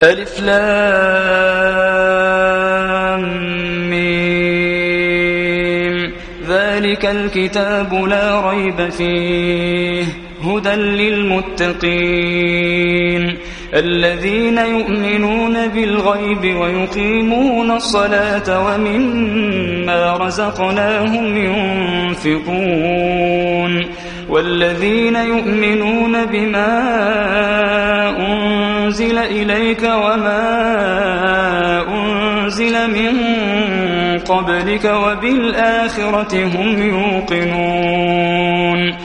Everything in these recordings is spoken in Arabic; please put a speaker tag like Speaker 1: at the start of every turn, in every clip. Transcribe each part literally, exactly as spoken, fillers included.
Speaker 1: ألف لام ميم ذلك الكتاب لا ريب فيه هدى للمتقين الذين يؤمنون بالغيب ويقيمون الصلاة ومما رزقناهم ينفقون والذين يؤمنون بما أنزل إليك وما أنزل من قبلك وبالآخرة هم يوقنون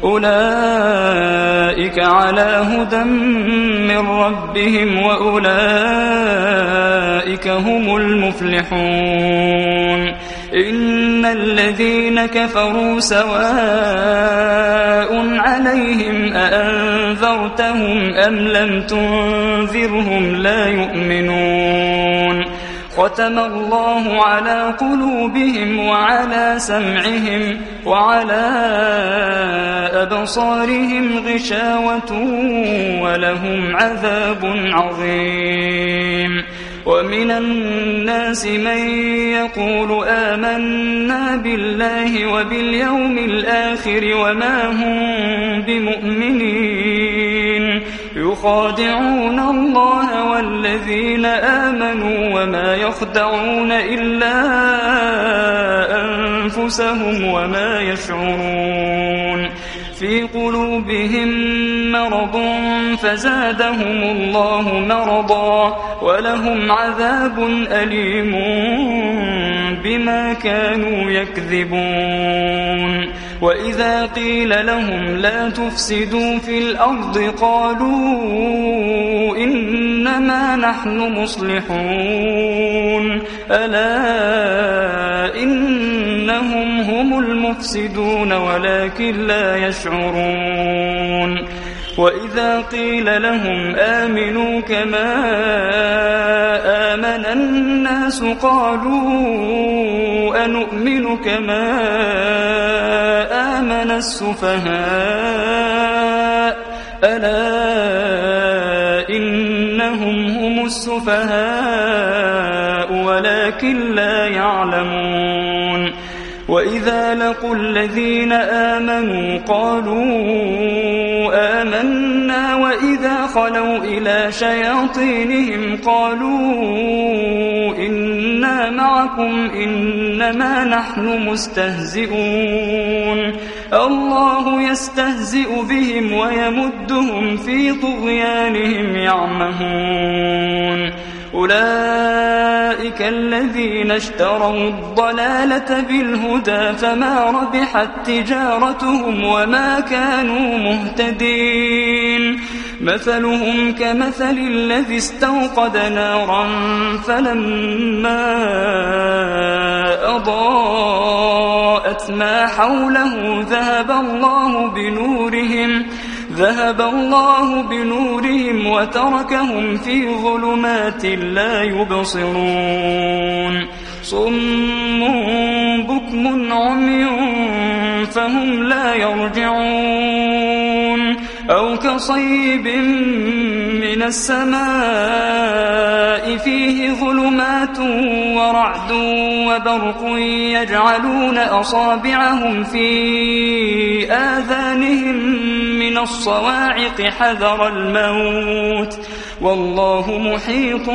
Speaker 1: أولئك على هدى من ربهم وأولئك هم المفلحون إن الذين كفروا سواء عليهم أأنذرتهم أم لم تنذرهم لا يؤمنون ختم الله على قلوبهم وعلى سمعهم وعلى أبصارهم غشاوة ولهم عذاب عظيم ومن الناس من يقول آمنا بالله وباليوم الآخر وما هم بمؤمنين يخادعون الله والذين آمنوا وما يخدعون إلا أنفسهم وما يشعرون في قلوبهم مرض فزادهم الله مرضا ولهم عذاب أليم بما كانوا يكذبون وإذا قيل لهم لا تفسدوا في الأرض قالوا إنما نحن مصلحون ألا إنهم هم المفسدون ولكن لا يشعرون وإذا قيل لهم آمنوا كما آمن الناس قالوا أنؤمن كما آمن السفهاء ألا إنهم هم السفهاء ولكن لا يعلمون وإذا لقوا الذين آمنوا قالوا آمنا وإذا خلوا إلى شياطينهم قالوا إنا معكم إنما نحن مستهزئون الله يستهزئ بهم ويمدهم في طغيانهم يعمهون أولئك الذين اشتروا الضلالة بالهدى فما ربحت تجارتهم وما كانوا مهتدين مثلهم كمثل الذي استوقد نارا فلما أضاءت ما حوله ذهب الله بنورهم ذهب الله بنورهم وتركهم في ظلمات لا يبصرون صم بكم عمي فهم لا يرجعون أو كصيب من السماء فيه ظلمات ورعد وبرق يجعلون أصابعهم في آذانهم من الصواعق حذر الموت والله محيط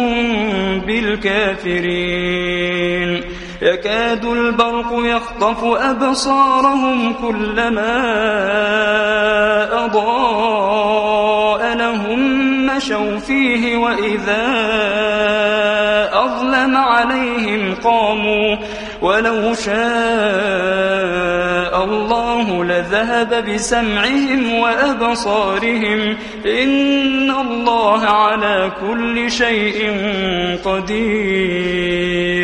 Speaker 1: بالكافرين يكاد البرق يخطف أبصارهم كلما أضاء لهم مشوا فيه وإذا أظلم عليهم قاموا ولو شاء الله لذهب بسمعهم وأبصارهم إن الله على كل شيء قدير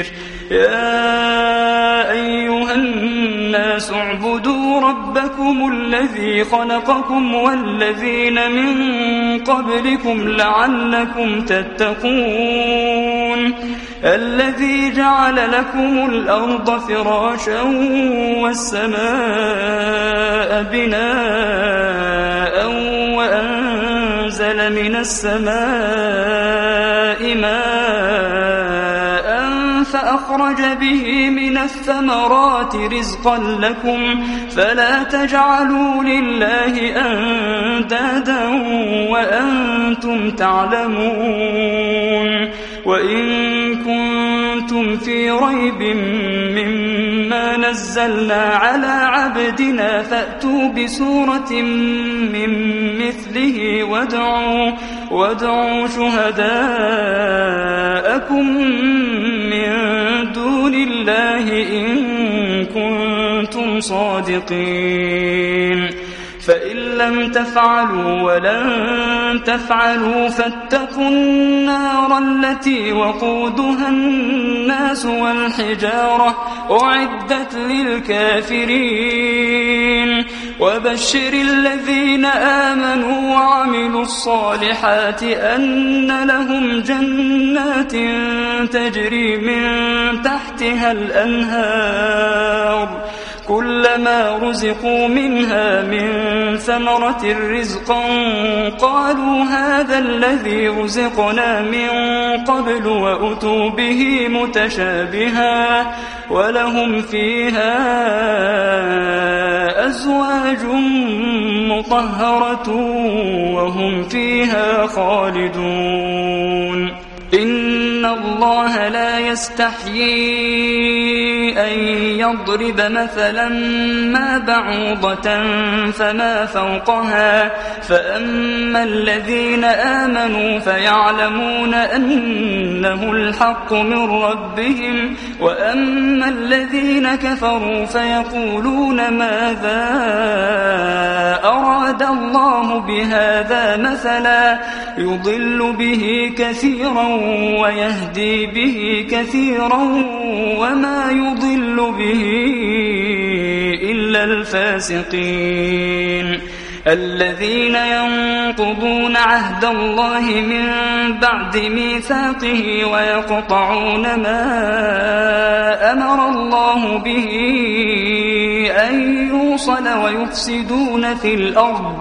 Speaker 1: يا أيها الناس اعبدوا ربكم الذي خلقكم والذين من قبلكم لعلكم تتقون الذي جعل لكم الأرض فراشا والسماء بناء وأنزل أنزل من السماء ماء فأخرج به من الثمرات رزقا لكم فلا تجعلوا لله أندادا وأنتم تعلمون وإن كنتم في ريب مما نزلنا على عبدنا فأتوا بسورة من مثله وادعوا, وادعوا شهداءكم من دون الله إن كنتم صادقين فإن لم تفعلوا ولن تفعلوا فاتقوا النار التي وقودها الناس والحجارة أعدت للكافرين وبشر الذين آمنوا وعملوا الصالحات أن لهم جنات تجري من تحتها الأنهار كلما رزقوا منها من ثمرة رزقا قالوا هذا الذي رزقنا من قبل وأتوا به متشابها ولهم فيها أزواج مطهرة وهم فيها خالدون إن الله لا يستحيي أن يضرب مثلا ما بعوضة فما فوقها فأما الذين آمنوا فيعلمون أنه الحق من ربهم وأما الذين كفروا فيقولون ماذا أراد الله بهذا مثلا يضل به كثيرا ويهدي به كثيرا وما يضل به إلا الفاسقين الذين ينقضون عهد الله من بعد ميثاقه ويقطعون ما أمر الله به أن يوصل ويفسدون في الأرض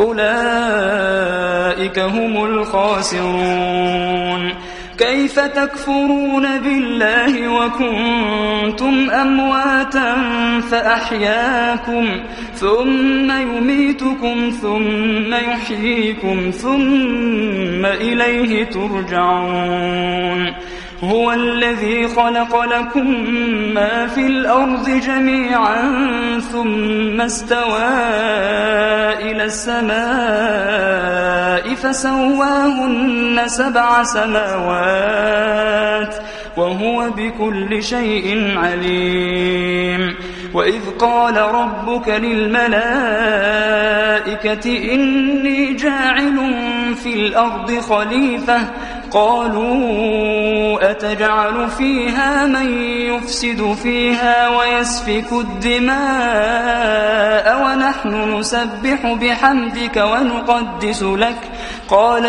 Speaker 1: أولئك هم الخاسرون كيف تكفرون بالله وكنتم أمواتا فأحياكم ثم يميتكم ثم يحييكم ثم إليه ترجعون هو الذي خلق لكم ما في الأرض جميعا ثم استوى إلى السماء فسواهن سبع سماوات وهو بكل شيء عليم وإذ قال ربك للملائكة إني جاعل في الأرض خليفة قالوا أتجعل فيها من يفسد فيها ويسفك الدماء ونحن نسبح بحمدك ونقدس لك قال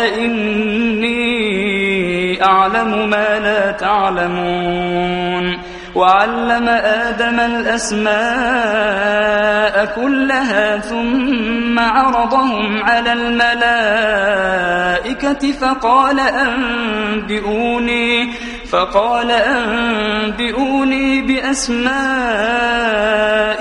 Speaker 1: إني أعلم ما لا تعلمون وعلم آدم الأسماء كلها ثم عرضهم على الملائكة فقال أنبئوني فقال أنبئوني بأسماء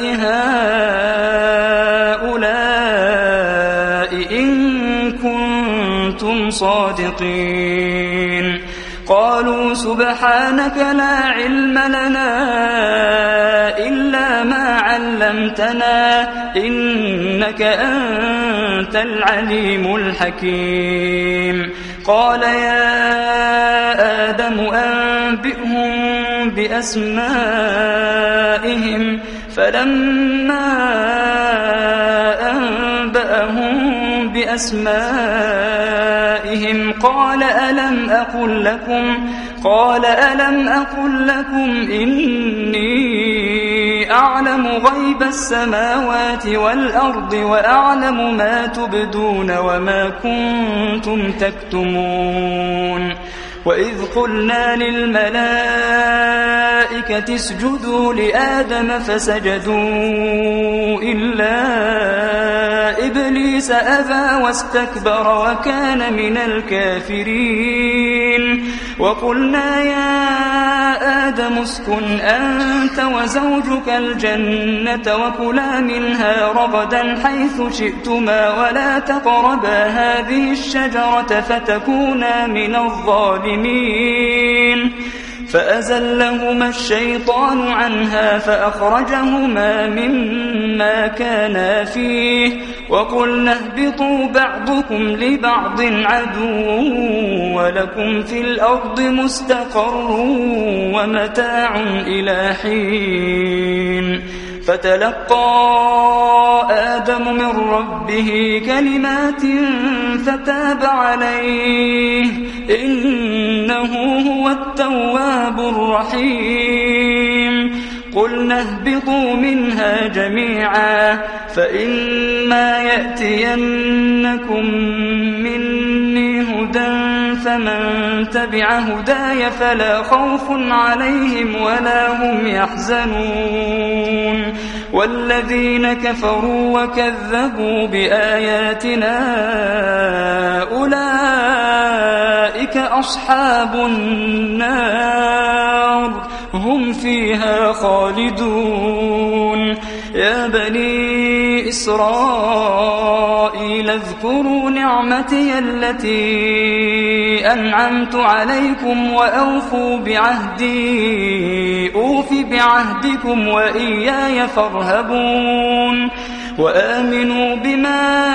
Speaker 1: هؤلاء إن كنتم صادقين قالوا سبحانك لا علم لنا إلا ما علمتنا إنك أنت العليم الحكيم قال يا آدم أنبئهم بأسمائهم فلما أنبأهم بأسمائهم قال ألم أقل لكم قال ألم أقل لكم إني أعلم غيب السماوات والأرض وأعلم ما تبدون وما كنتم تكتمون وإذ قلنا للملائكة اسجدوا لآدم فسجدوا إلا إبليس أبى واستكبر وكان من الكافرين وقلنا يا آدم اسكن أنت وزوجك الجنة وكلا منها رغدا حيث شئتما ولا تقربا هذه الشجرة فتكونا من الظالمين فأزلهما الشيطان عنها فأخرجهما مما كانا فيه وقلنا اهبطوا بعضكم لبعض عدو ولكم في الأرض مستقر ومتاع إلى حين فتلقى آدم من ربه كلمات فتاب عليه إنه هو التواب الرحيم قلنا اهبطوا منها جميعا فإما يأتينكم مني هدى فمن تبع هداي فلا خوف عليهم ولا هم يحزنون والذين كفروا وكذبوا بآياتنا أولئك أصحاب النار هم فيها خالدون يا بني إسرائيل اذكروا نعمتي التي أنعمت عليكم وأوفوا بعهدي أوف بعهدكم وإياي فارهبون وآمنوا بما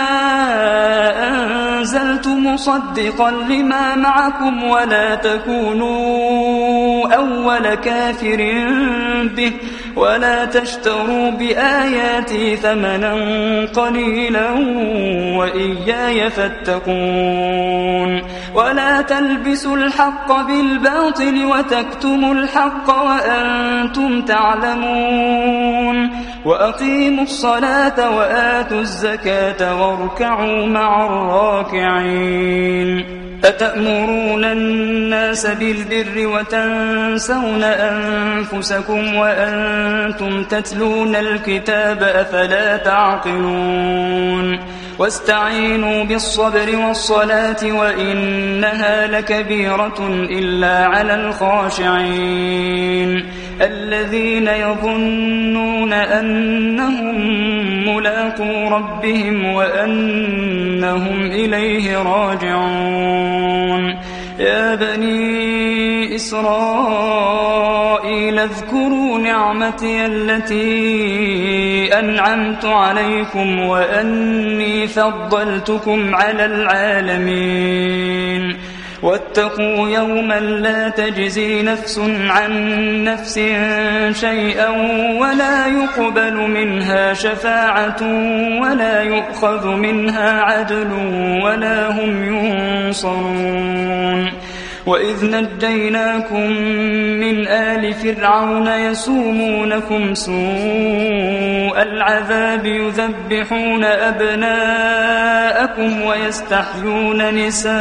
Speaker 1: أنزلت مصدقا لما معكم ولا تكونوا أول كافر به ولا تشتروا بآياتي ثمنا قليلا وإياي فاتقون ولا تلبسوا الحق بالباطل وتكتموا الحق وأنتم تعلمون وأقيموا الصلاة وآتوا الزكاة واركعوا مع الراكعين أتأمرون الناس بالبر وتنسون أنفسكم وأنتم تتلون الكتاب أفلا تعقلون واستعينوا بالصبر والصلاة وإنها لكبيرة إلا على الخاشعين الذين يظنون أنهم ملاقو ربهم وأنهم إليه راجعون يا بني إسرائيل اذكروا نعمتي التي أنعمت عليكم وأني فضلتكم على العالمين واتقوا يوما لا تجزي نفس عن نفس شيئا ولا يقبل منها شفاعة ولا يؤخذ منها عدل ولا هم ينصرون وإذ نجيناكم من آل فرعون يسومونكم سوء العذاب يذبحون أبناءكم ويستحيون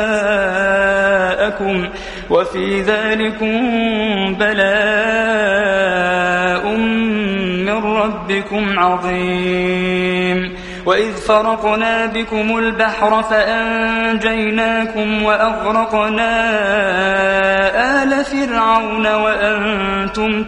Speaker 1: نساءكم وفي ذلكم بلاء من ربكم عظيم وإذ فرقنا بكم البحر فأنجيناكم وأغرقنا آل فرعون وأنتم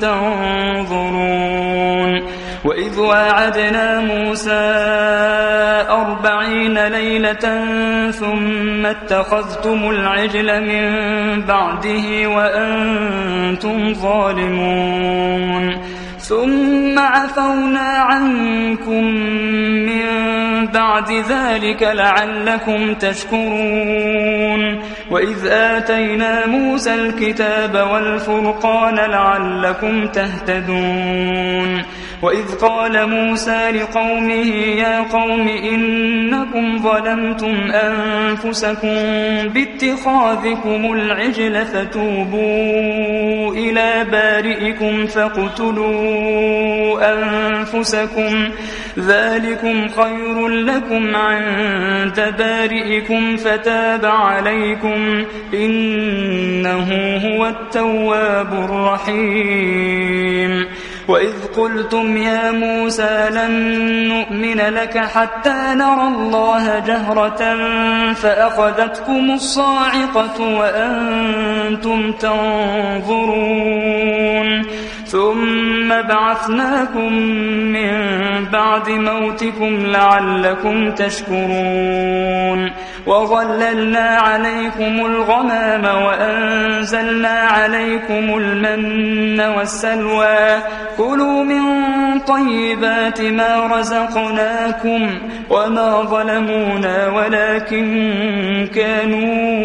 Speaker 1: تنظرون وإذ واعدنا موسى أربعين ليلة ثم اتخذتم العجل من بعده وأنتم ظالمون ثم عفونا عنكم من بعد ذلك لعلكم تشكرون وإذ آتينا موسى الكتاب والفرقان لعلكم تهتدون وإذ قال موسى لقومه يا قوم إنكم ظلمتم أنفسكم باتخاذكم العجل فتوبوا إلى بارئكم فاقتلوا أنفسكم ذلكم خير لكم عند بارئكم فتاب عليكم عنهم إنه هو التواب الرحيم. وإذ قلتم يا موسى لن نؤمن لك حتى نرى الله جهرة فأخذتكم الصاعقة وأنتم تنظرون ثم بعثناكم من بعد موتكم لعلكم تشكرون وظللنا عليكم الغمام وأنزلنا عليكم المن والسلوى كلوا من طيبات ما رزقناكم وما ظلمونا ولكن كانوا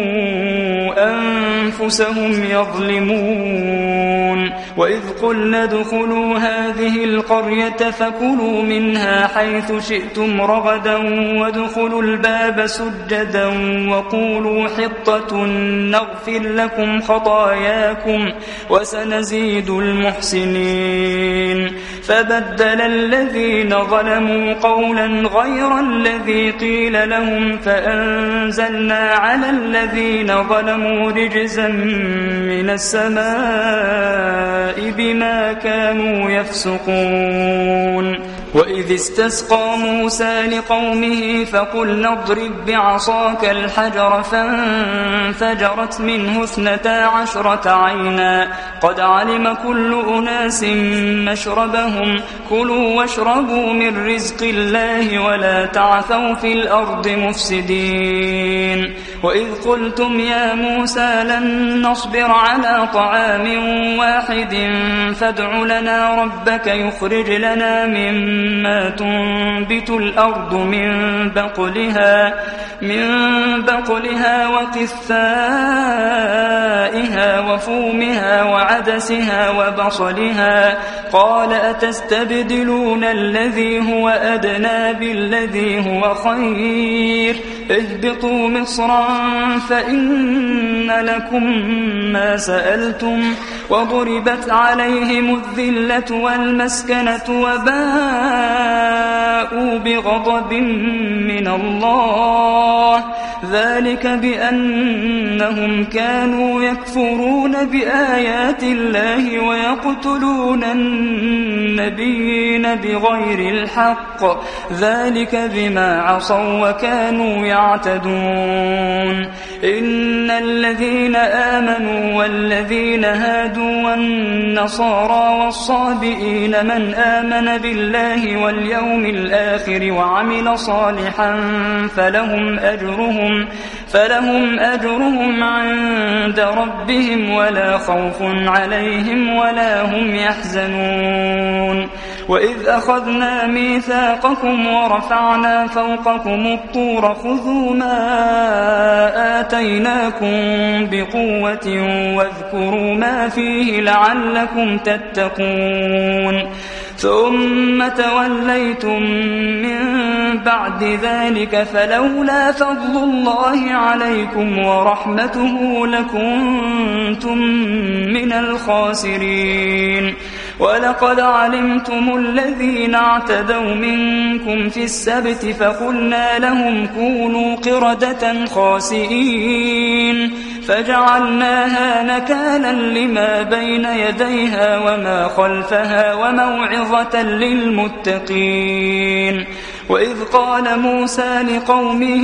Speaker 1: أنفسهم يظلمون. وإذ قلنا ادخلوا هذه القرية فكلوا منها حيث شئتم رغدا وادخلوا الباب سجدا وقولوا حطة نغفر لكم خطاياكم وسنزيد المحسنين. فبدل الذين ظلموا قولا غير الذي قيل لهم فأنزلنا على الذين ظلموا رجزا من السماء بما كانوا يفسقون. وإذ استسقى موسى لقومه فقلنا اضرب بعصاك الحجر فانفجرت منه اثنتا عشرة عينا قد علم كل أناس مشربهم كلوا واشربوا من رزق الله ولا تعثوا في الأرض مفسدين. وإذ قلتم يا موسى لن نصبر على طعام واحد فادع لنا ربك يخرج لنا مما تنبت الأرض من بقلها من بقلها وقثائها وفومها وعدسها وبصلها قال أتستبدلون الذي هو أدنى بالذي هو خير اهبطوا مصرا فإن لكم ما سألتم وضربت عليهم الذلة والمسكنة وباءوا بغضب من الله ذلك بأنهم كانوا يكفرون بآيات الله ويقتلون النبيين بغير الحق ذلك بما عصوا وكانوا يعتدون. إن الذين آمنوا والذين هادوا والنصارى والصابئين من آمن بالله واليوم الآخر وعمل صالحا فلهم أجرهم فلهم أجرهم عند ربهم ولا خوف عليهم ولا هم يحزنون. وإذ أخذنا ميثاقكم ورفعنا فوقكم الطور خذوا ما آتيناكم بقوة واذكروا ما فيه لعلكم تتقون ثم توليتم من بعد ذلك فلولا فضل الله عليكم ورحمته لكنتم من الخاسرين. ولقد علمتم الذين اعتدوا منكم في السبت فقلنا لهم كونوا قردة خاسئين فجعلناها نكالا لما بين يديها وما خلفها وموعظة للمتقين. وإذ قال موسى لقومه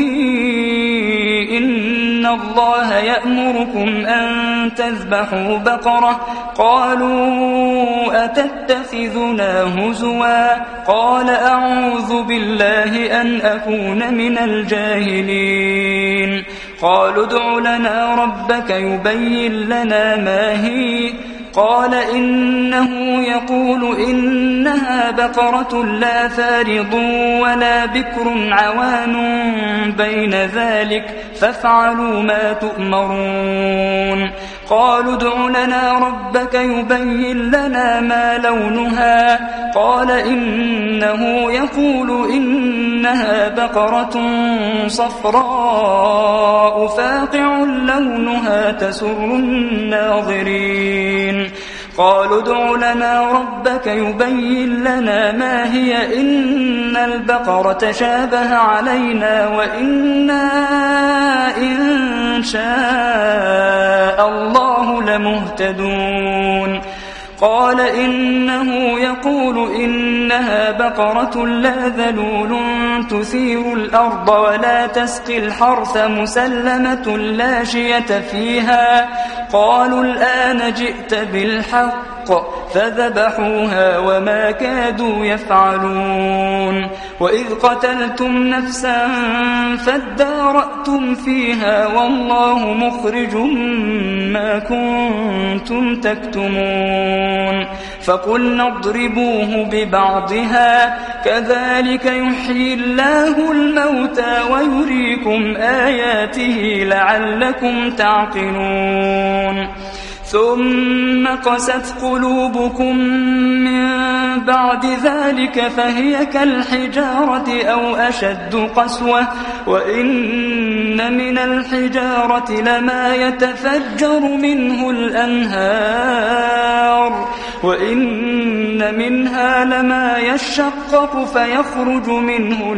Speaker 1: إن الله يأمركم أن تذبحوا بقرة قالوا أتتخذنا هزوا قال أعوذ بالله أن أكون من الجاهلين. قالوا ادع لنا ربك يبين لنا ما هي قال إنه يقول إنها بقرة لا فارض ولا بكر عوان بين ذلك فافعلوا ما تؤمرون. قالوا ادع لنا ربك يبين لنا ما لونها قال إنه يقول إنها بقرة صفراء فاقع لونها تسر الناظرين. قالوا ادع لنا ربك يبين لنا ما هي إن البقرة شابه علينا وإنا إن شاء الله لمهتدون. قال إنه يقول إنها بقرة لا ذلول تثير الأرض ولا تسقي الحرث مسلمة لا شية فيها. قالوا الآن جئت بالحق فذبحوها وما كادوا يفعلون. وإذ قتلتم نفسا فادارأتم فيها والله مخرج ما كنتم تكتمون. فقلنا اضربوه ببعضها كذلك يحيي الله الموتى ويريكم آياته لعلكم تعقلون. ثم قست قلوبكم من بعد ذلك فهي كالحجارة أو أشد قسوة وإن من الحجارة لما يتفجر منه الأنهار وإن منها لما يشقق فيخرج منه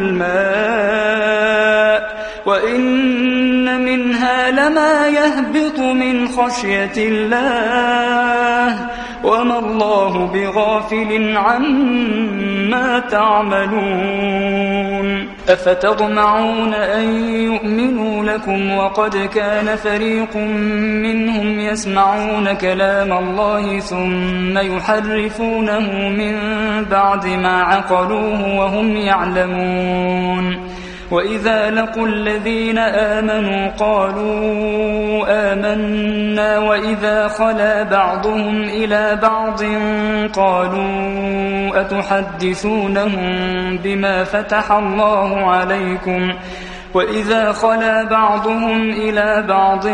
Speaker 1: الماء وإن منها لما يهبط من خشية الله وما الله بغافل عما تعملون. أفتطمعون أن يؤمنوا لكم وقد كان فريق منهم يسمعون كلام الله ثم يحرفونه من بعد ما عقلوه وهم يعلمون. وإذا لقوا الذين آمنوا قالوا آمنا وإذا خلا بعضهم إلى بعض قالوا أتحدثونهم بما فتح الله عليكم وإذا خلا بعضهم إلى بعض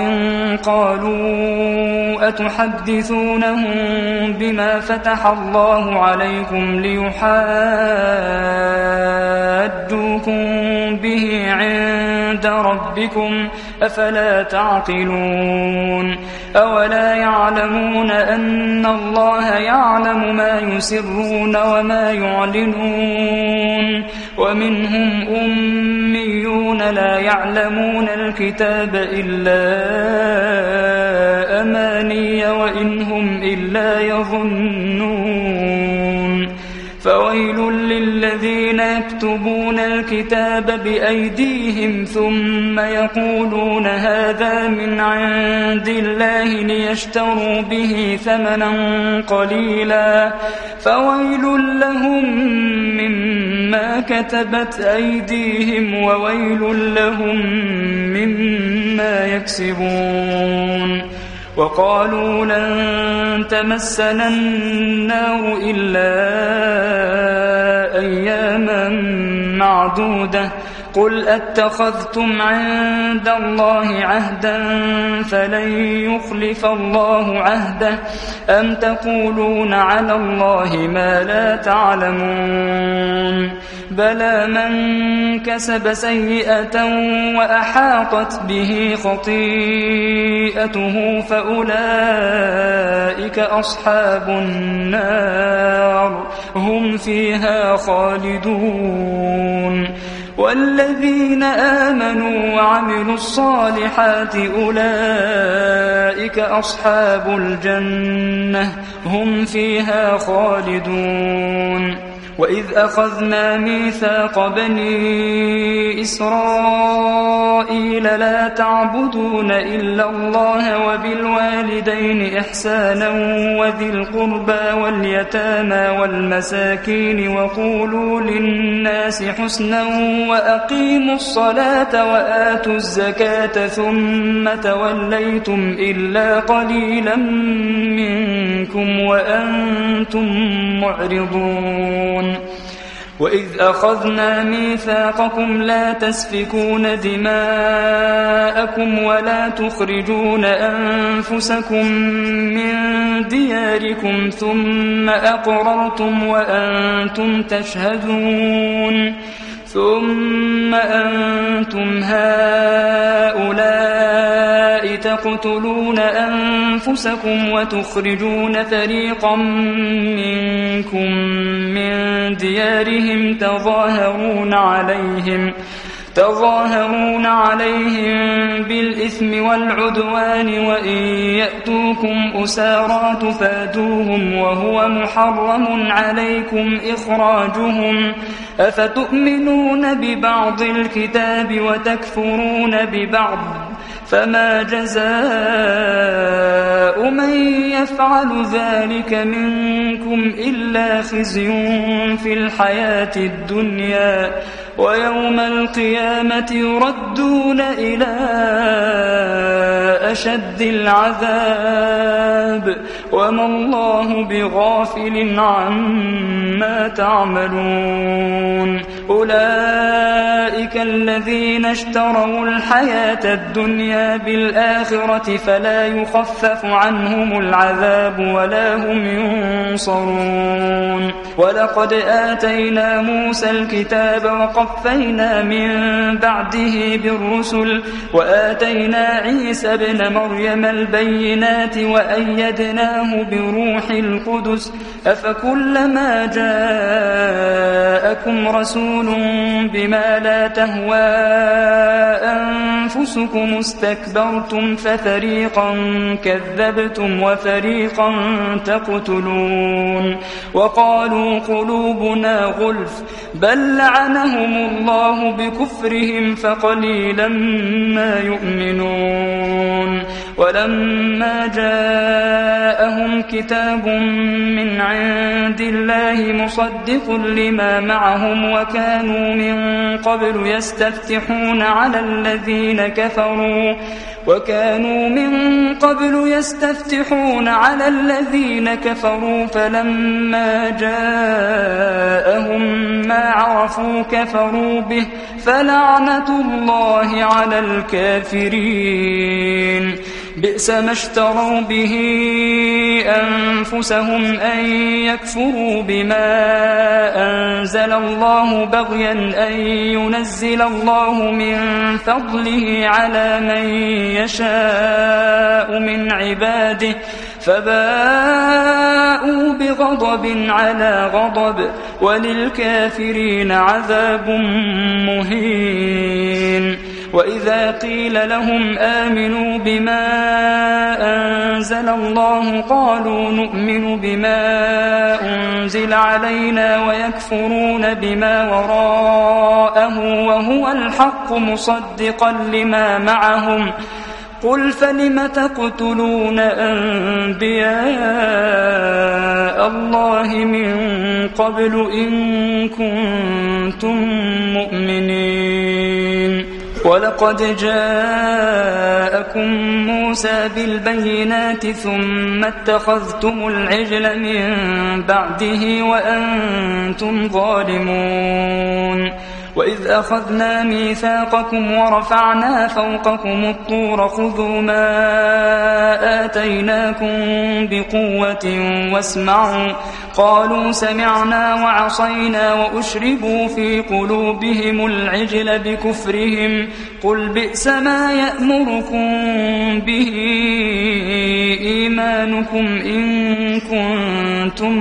Speaker 1: قالوا أتحدثونهم بما فتح الله عليكم ليحاجوكم به عند ربكم أفلا تعقلون. أولا يعلمون أن الله يعلم ما يسرون وما يعلنون ومنهم أميون لا يعلمون الكتاب إلا أماني وإن هم إلا يظنون. فويل للذين يكتبون الكتاب بأيديهم ثم يقولون هذا من عند الله ليشتروا به ثمنا قليلا فويل لهم مما كتبت أيديهم وويل لهم مما يكسبون. وقالوا لن تمسنا النار إلا أياما معدودة قل أتخذتم عند الله عهدا فلن يخلف الله عهده أم تقولون على الله ما لا تعلمون. بلى من كسب سيئة وأحاطت به خطيئته فأولئك أصحاب النار هم فيها خالدون. والذين آمنوا وعملوا الصالحات أولئك أصحاب الجنة هم فيها خالدون. وإذ أخذنا ميثاق بني إسرائيل لا تعبدون إلا الله وبالوالدين إحسانا وذي القربى واليتامى والمساكين وقولوا للناس حسنا وأقيموا الصلاة وآتوا الزكاة ثم توليتم إلا قليلا منكم وأنتم معرضون. وإذ أخذنا ميثاقكم لا تسفكون دماءكم ولا تخرجون أنفسكم من دياركم ثم أقررتم وأنتم تشهدون ثم أنتم هؤلاء تقتلون أنفسكم وتخرجون فريقا منكم من ديارهم تظاهرون عليهم تظاهرون عليهم بالإثم والعدوان وإن يأتوكم أسارى تفادوهم وهو محرم عليكم إخراجهم أفتؤمنون ببعض الكتاب وتكفرون ببعض فما جزاء من يفعل ذلك منكم إلا خزي في الحياة الدنيا ويوم القيامة يردون إلى أشد العذاب وما الله بغافل عما تعملون أولئك الذين اشتروا الحياة الدنيا بالآخرة فلا يخفف عنهم العذاب ولا هم ينصرون ولقد آتينا موسى الكتاب وقفينا من بعده بالرسل وآتينا عيسى ابن مريم البينات وأيدناه بروح القدس أفكلما جاءكم رسول بما لا تهوى أنفسكم استكبرتم ففريقا كذبتم وفريقا تقتلون وقالوا قلوبنا غلف بل لعنهم الله بكفرهم فقليلا ما يؤمنون ولما جاءهم كتاب من عند الله مصدق لما معهم وكانوا من قبل يستفتحون على الذين كفروا وكانوا من قبل يستفتحون على الذين كفروا فلما جاءهم ما عرفوا كفروا به فلعنة الله على الكافرين بئس ما اشتروا به أنفسهم أن يكفروا بما أنزل الله بغيا أن ينزل الله من فضله على من يشاء من عباده فباءوا بغضب على غضب وللكافرين عذاب مهين وإذا قيل لهم آمنوا بما أنزل الله قالوا نؤمن بما أنزل علينا ويكفرون بما وراءه وهو الحق مصدقا لما معهم قل فلم تقتلون أنبياء الله من قبل إن كنتم مؤمنين ولقد جاءكم موسى بالبينات ثم اتخذتم العجل من بعده وأنتم ظالمون وإذ أخذنا ميثاقكم ورفعنا فوقكم الطور خذوا ما آتيناكم بقوة واسمعوا قالوا سمعنا وعصينا وأشربوا في قلوبهم العجل بكفرهم قل بئس ما يأمركم به إيمانكم إن كنتم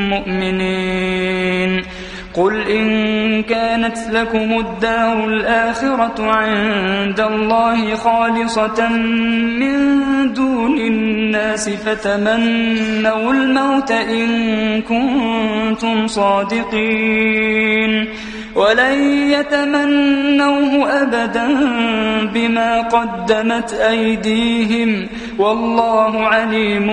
Speaker 1: مؤمنين قل إن كانت لكم الدار الآخرة عند الله خالصة من دون الناس فتمنوا الموت إن كنتم صادقين ولن يتمنوه أبدا بما قدمت أيديهم والله عليم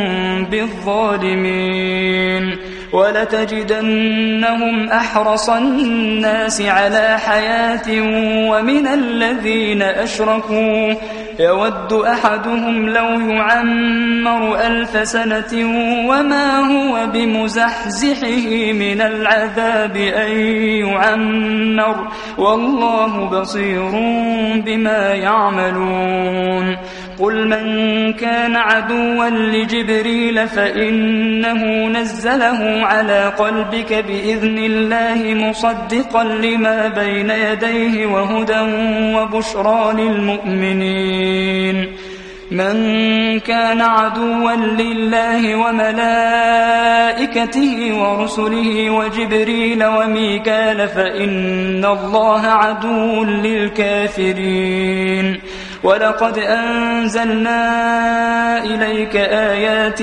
Speaker 1: بالظالمين ولتجدنهم أحرص الناس على حياة ومن الذين أشركوا يود أحدهم لو يعمر ألف سنة وما هو بمزحزحه من العذاب أن يعمر والله بصير بما يعملون قل من كان عدوا لجبريل فإنه نزله على قلبك بإذن الله مصدقا لما بين يديه وهدى وبشرى للمؤمنين من كان عدوا لله وملائكته ورسله وجبريل وميكال فإن الله عدو للكافرين ولقد أنزلنا إليك آيات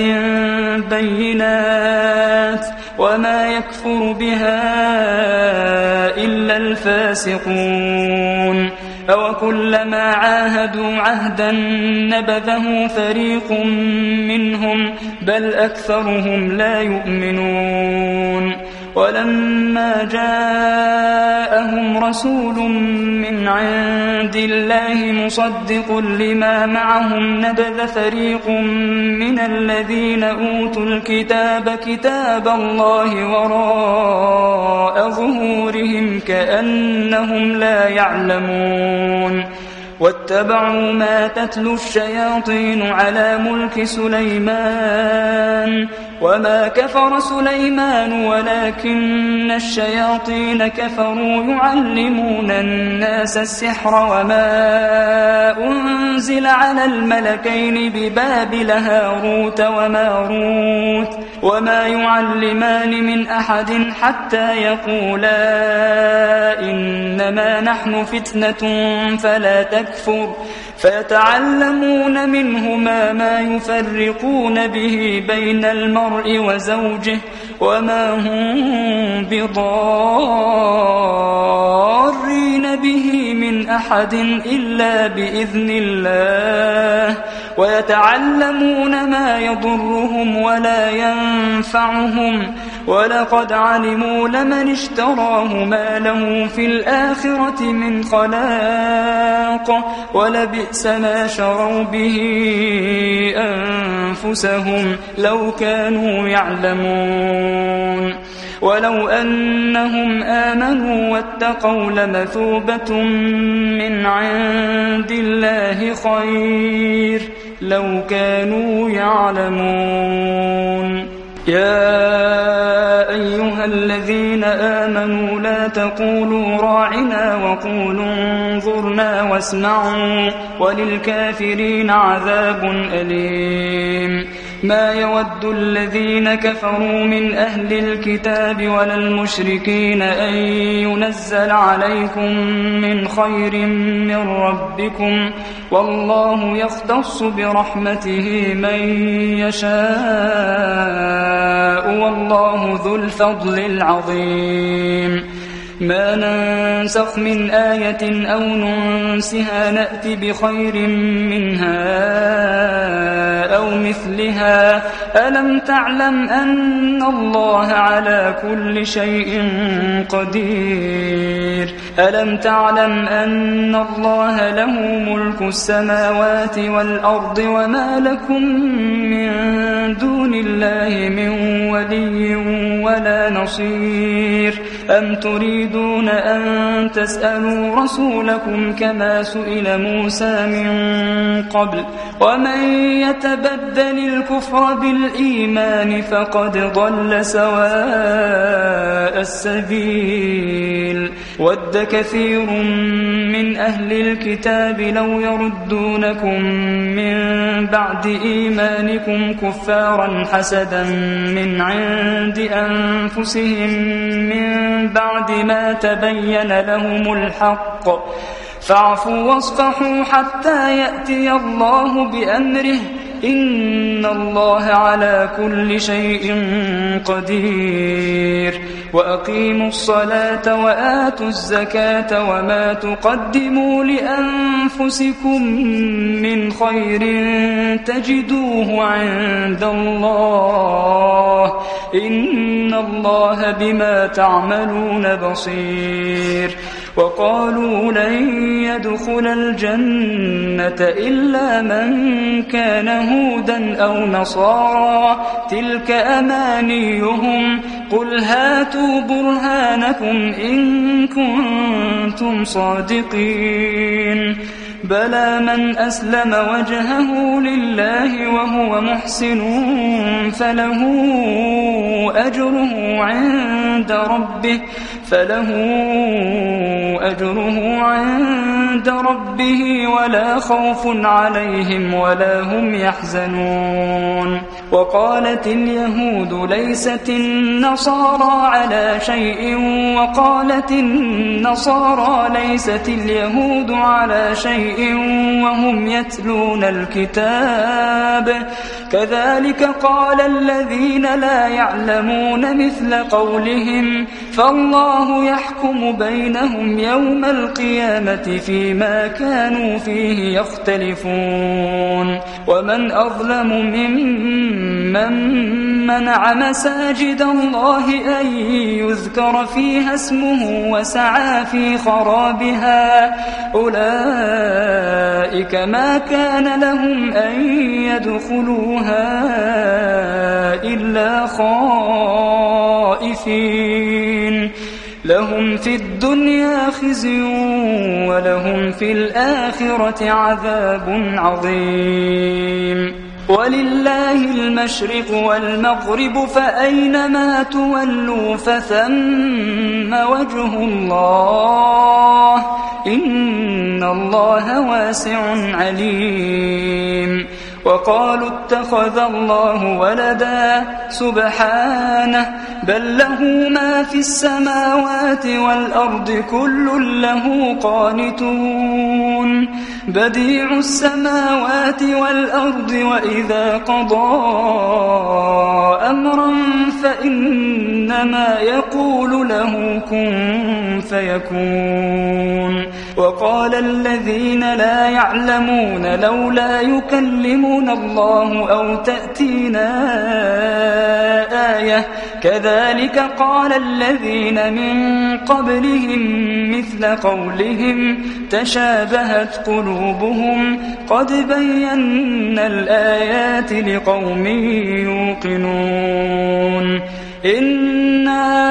Speaker 1: بينات وما يكفر بها إلا الفاسقون أوكلما عاهدوا عهدا نبذه فريق منهم بل أكثرهم لا يؤمنون ولما جاءهم رسول من عند الله مصدق لما معهم نبذ فريق من الذين أوتوا الكتاب كتاب الله وراء ظهورهم كأنهم لا يعلمون واتبعوا ما تتلو الشياطين على ملك سليمان وما كفر سليمان ولكن الشياطين كفروا يعلمون الناس السحر وما أنزل على الملكين ببابل هاروت وماروت وما يعلمان من أحد حتى يقولا إنما نحن فتنة فلا تكفر فيتعلمون منهما ما يفرقون به بين المرء وزوجه وما هم بضارين به من أحد إلا بإذن الله ويتعلمون ما يضرهم ولا ينفعهم ولقد علموا لمن اشتراه ما له في الآخرة من خلاق ولبئس ما شروا به أنفسهم لو كانوا يعلمون ولو أنهم آمنوا واتقوا لمثوبة من عند الله خير لو كانوا يعلمون يا أيها الذين آمنوا لا تقولوا راعنا وقولوا انظرنا واسمعوا وللكافرين عذاب أليم ما يود الذين كفروا من أهل الكتاب ولا المشركين أن ينزل عليكم من خير من ربكم والله يختص برحمته من يشاء والله ذو الفضل العظيم ما ننسخ من آية أو ننسها نأت بخير منها أو مثلها ألم تعلم أن الله على كل شيء قدير ألم تعلم أن الله له ملك السماوات والأرض وما لكم من دون الله من ولي ولا نصير أم تريدون أن تسألوا رسولكم كما سئل موسى من قبل ومن يتبدل الكفر بالإيمان فقد ضل سواء السبيل ود كثير من أهل الكتاب لو يردونكم من بعد إيمانكم كفارا حسدا من عند أنفسهم من بعد ما تبين لهم الحق فاعفوا واصفحوا حتى يأتي الله بأمره إن الله على كل شيء قدير وأقيموا الصلاة وآتوا الزكاة وما تقدموا لأنفسكم من خير تجدوه عند الله إن الله بما تعملون بصير وقالوا لن يدخل الجنة إلا من كان هودا أو نصارى تلك أمانيهم قل هاتوا برهانكم إن كنتم صادقين بلى من أسلم وجهه لله وهو محسن فله أجره عند ربه فله أجره عند ربه ولا خوف عليهم ولا هم يحزنون. وقالت اليهود ليست النصارى على شيء وقالت النصارى ليست اليهود على شيء وهم يتلون الكتاب كذلك قال الذين لا يعلمون مثل قولهم فالله يحكم بينهم يوم القيامة فيما كانوا فيه يختلفون. ومن أظلم ممن منع مساجد الله أن يذكر فيها اسمه وسعى في خرابها أولئك ما كان لهم أن يدخلوها إلا خائفين لهم في الدنيا خزي ولهم في الآخرة عذاب عظيم. ولله المشرق والمغرب فأينما تولوا فثم وجه الله إن الله واسع عليم. وقالوا اتخذ الله ولدا سبحانه بل له ما في السماوات والأرض كل له قانتون بديع السماوات والأرض وإذا قضى أمرا فإنما يقول له كن فيكون. وقال الذين لا يعلمون لولا يكلمنا الله أو تأتينا آية كذلك قال الذين من قبلهم مثل قولهم تشابهت قلوبهم قد بينا الآيات لقوم يوقنون. إنا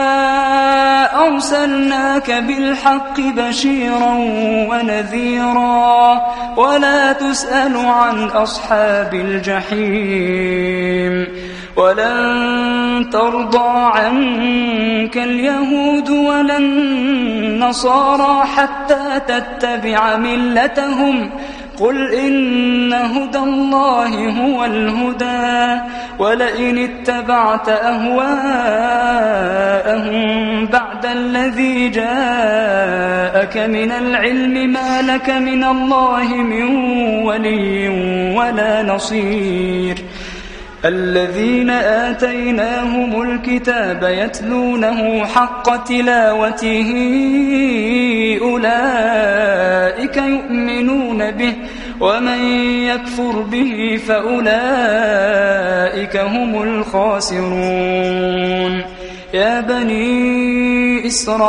Speaker 1: أرسلناك بالحق بشيرا ونذيرا ولا تسأل عن أصحاب الجحيم. ولن ترضى عنك اليهود ولا النصارى حتى تتبع ملتهم قل إن هدى الله هو الهدى ولئن اتبعت أهواءهم بعد الذي جاءك من العلم ما لك من الله من ولي ولا نصير. الذين آتيناهم الكتاب يتلونه حق تلاوته أولئك يؤمنون به ومن يكفر به فأولئك هم الخاسرون. يا بني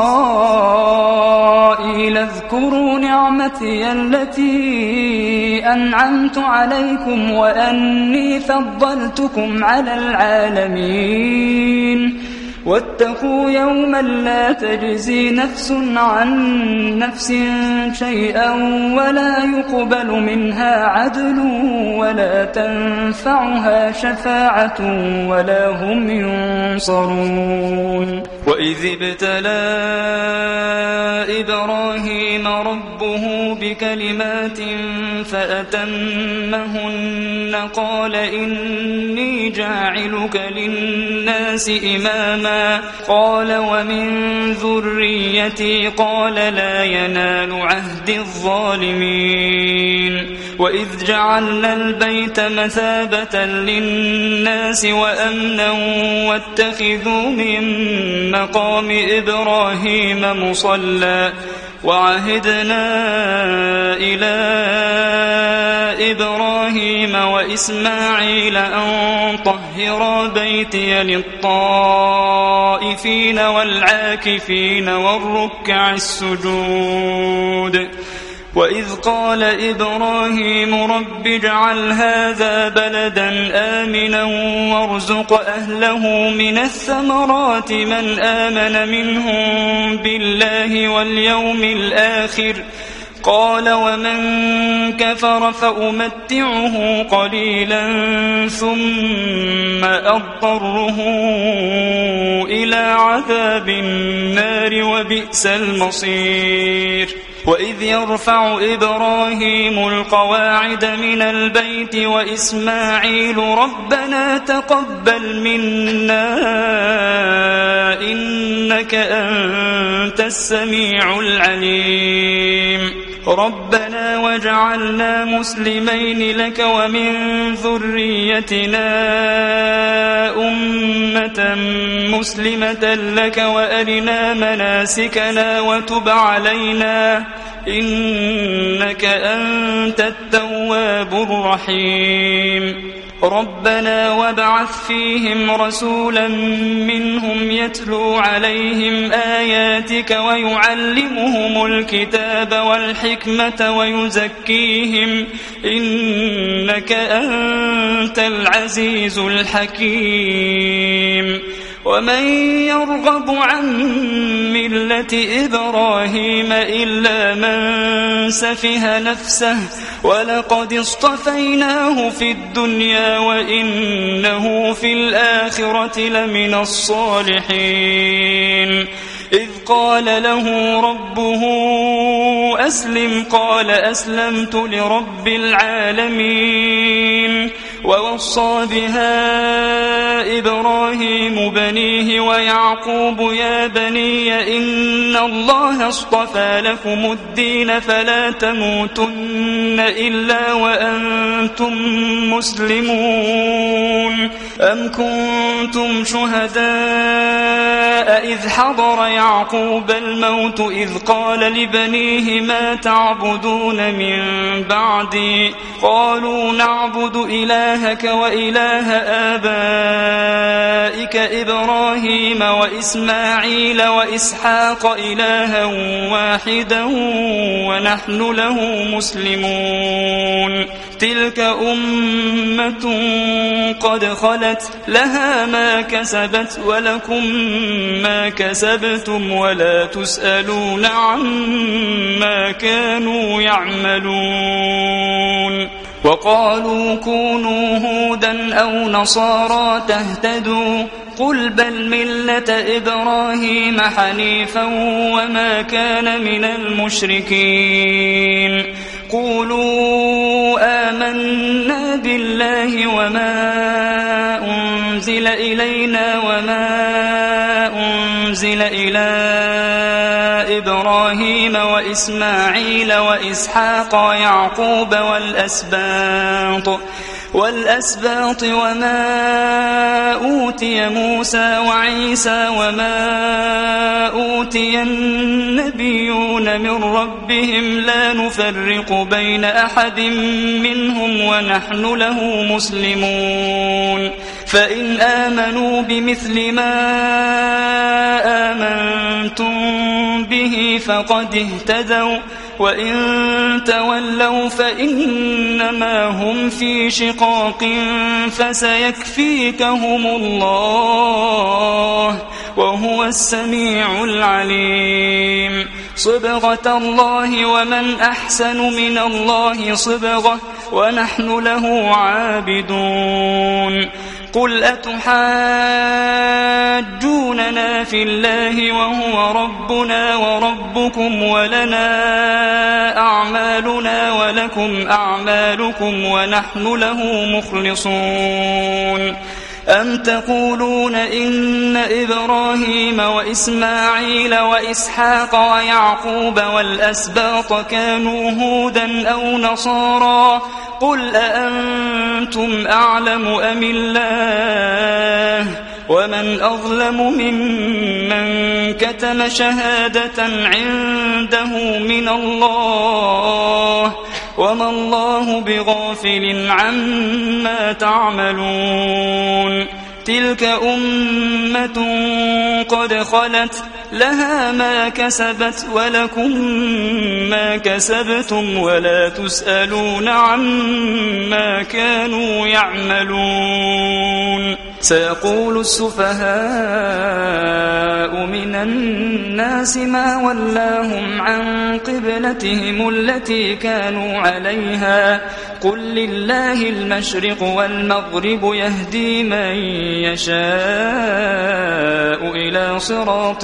Speaker 1: إسرائيل اذكروا نعمتي التي أنعمت عليكم وأني فضلتكم على العالمين واتقوا يوما لا تجزي نفس عن نفس شيئا ولا يقبل منها عدل ولا تنفعها شفاعة ولا هم ينصرون. وإذ ابتلى إبراهيم ربه بكلمات فأتمهن قال إني جاعلك للناس إماما قال ومن ذريتي قال لا ينال عهد الظالمين. وإذ جعلنا البيت مثابة للناس وأمنا واتخذوا من مقام إبراهيم مصلى وعهدنا إلى إبراهيم وإسماعيل أن طهرا بيتي للطائفين والعاكفين والركع السجود. وإذ قال إبراهيم رب اجعل هذا بلدا آمنا وارزق أهله من الثمرات من آمن منهم بالله واليوم الآخر قال ومن كفر فأمتعه قليلا ثم أضطره إلى عذاب النار وبئس المصير وإذ يرفع إبراهيم القواعد من البيت وإسماعيل ربنا تقبل منا إنك أنت السميع العليم ربنا واجعلنا مسلمين لك ومن ذريتنا أمة مسلمة لك وأرنا مناسكنا وتب علينا إنك أنت التواب الرحيم ربنا وابعث فيهم رسولا منهم يتلو عليهم آياتك ويعلمهم الكتاب والحكمة ويزكيهم إنك أنت العزيز الحكيم ومن يرغب عن ملة إبراهيم إلا من سفه نفسه ولقد اصطفيناه في الدنيا وإنه في الآخرة لمن الصالحين إذ قال له ربه أسلم قال أسلمت لرب العالمين ووصى بها إبراهيم بنيه ويعقوب يا بني إن الله اصطفى لكم الدين فلا تموتن إلا وأنتم مسلمون أم كنتم شهداء إذ حضر يعقوب الموت إذ قال لبنيه ما تعبدون من بعدي قالوا نعبد إلهك وإله آبائك إبراهيم وإسماعيل وإسحاق إلها واحدا ونحن له مسلمون تلك أمة قد خلت لها ما كسبت ولكم ما كسبتم ولا تسألون عما كانوا يعملون وقالوا كونوا هودا أو نصارى تهتدوا قل بل ملة إبراهيم حنيفا وما كان من المشركين قولوا آمنا بالله وما أنزل إلينا وما أنزل إلى إبراهيم وإسماعيل وإسحاق ويعقوب والأسباط والأسباط وما أوتي موسى وعيسى وما أوتي النبيون من ربهم لا نفرق بين أحد منهم ونحن له مسلمون فإن آمنوا بمثل ما آمنتم به فقد اهتدوا وإن تولوا فإنما هم في شقاق فسيكفيكهم الله وهو السميع العليم صبغة الله ومن أحسن من الله صبغة ونحن له عابدون قل أتحاجوننا في الله وهو ربنا وربكم ولنا أعمالنا ولكم أعمالكم ونحن له مخلصون أم تقولون إن إبراهيم وإسماعيل وإسحاق ويعقوب والأسباط كانوا هودا أو نصارى قل أأنتم أعلم أم الله ومن أظلم ممن كتم شهادة عنده من الله وما الله بغافل عما تعملون تلك أمة قد خلت لها ما كسبت ولكم ما كسبتم ولا تسألون عما كانوا يعملون سيقول السفهاء من الناس ما ولاهم عن قبلتهم التي كانوا عليها قل لله المشرق والمغرب يهدي من يشاء إلى صراط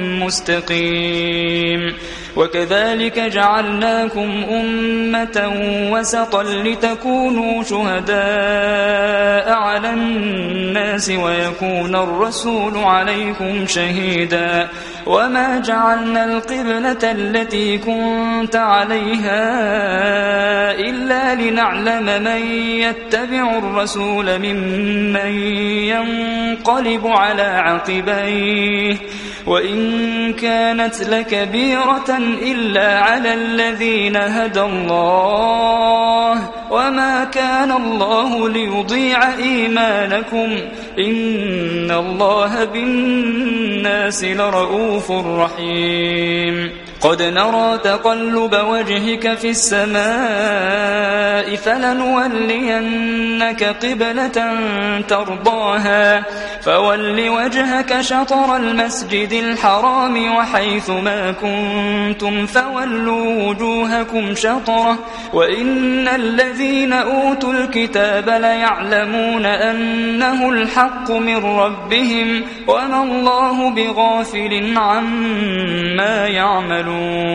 Speaker 1: مستقيم وكذلك جعلناكم أمة وسطا لتكونوا شهداء على الناس ويكون الرسول عليكم شهيدا وما جعلنا القبلة التي كنت عليها إلا لنعلم من يتبع الرسول ممن ينقلب على عقبيه وإن كانت لكبيرة إلا على الذين هدى الله وما كان الله ليضيع إيمانكم إن الله بالناس لرؤوف رحيم قد نرى تقلب وجهك في السماء فلنولينك قبلة ترضاها فول وجهك شطر المسجد الحرام وحيث ما كنتم فولوا وجوهكم شطره وإن الذين أوتوا الكتاب ليعلمون أنه الحق من ربهم وما الله بغافل عما يعملون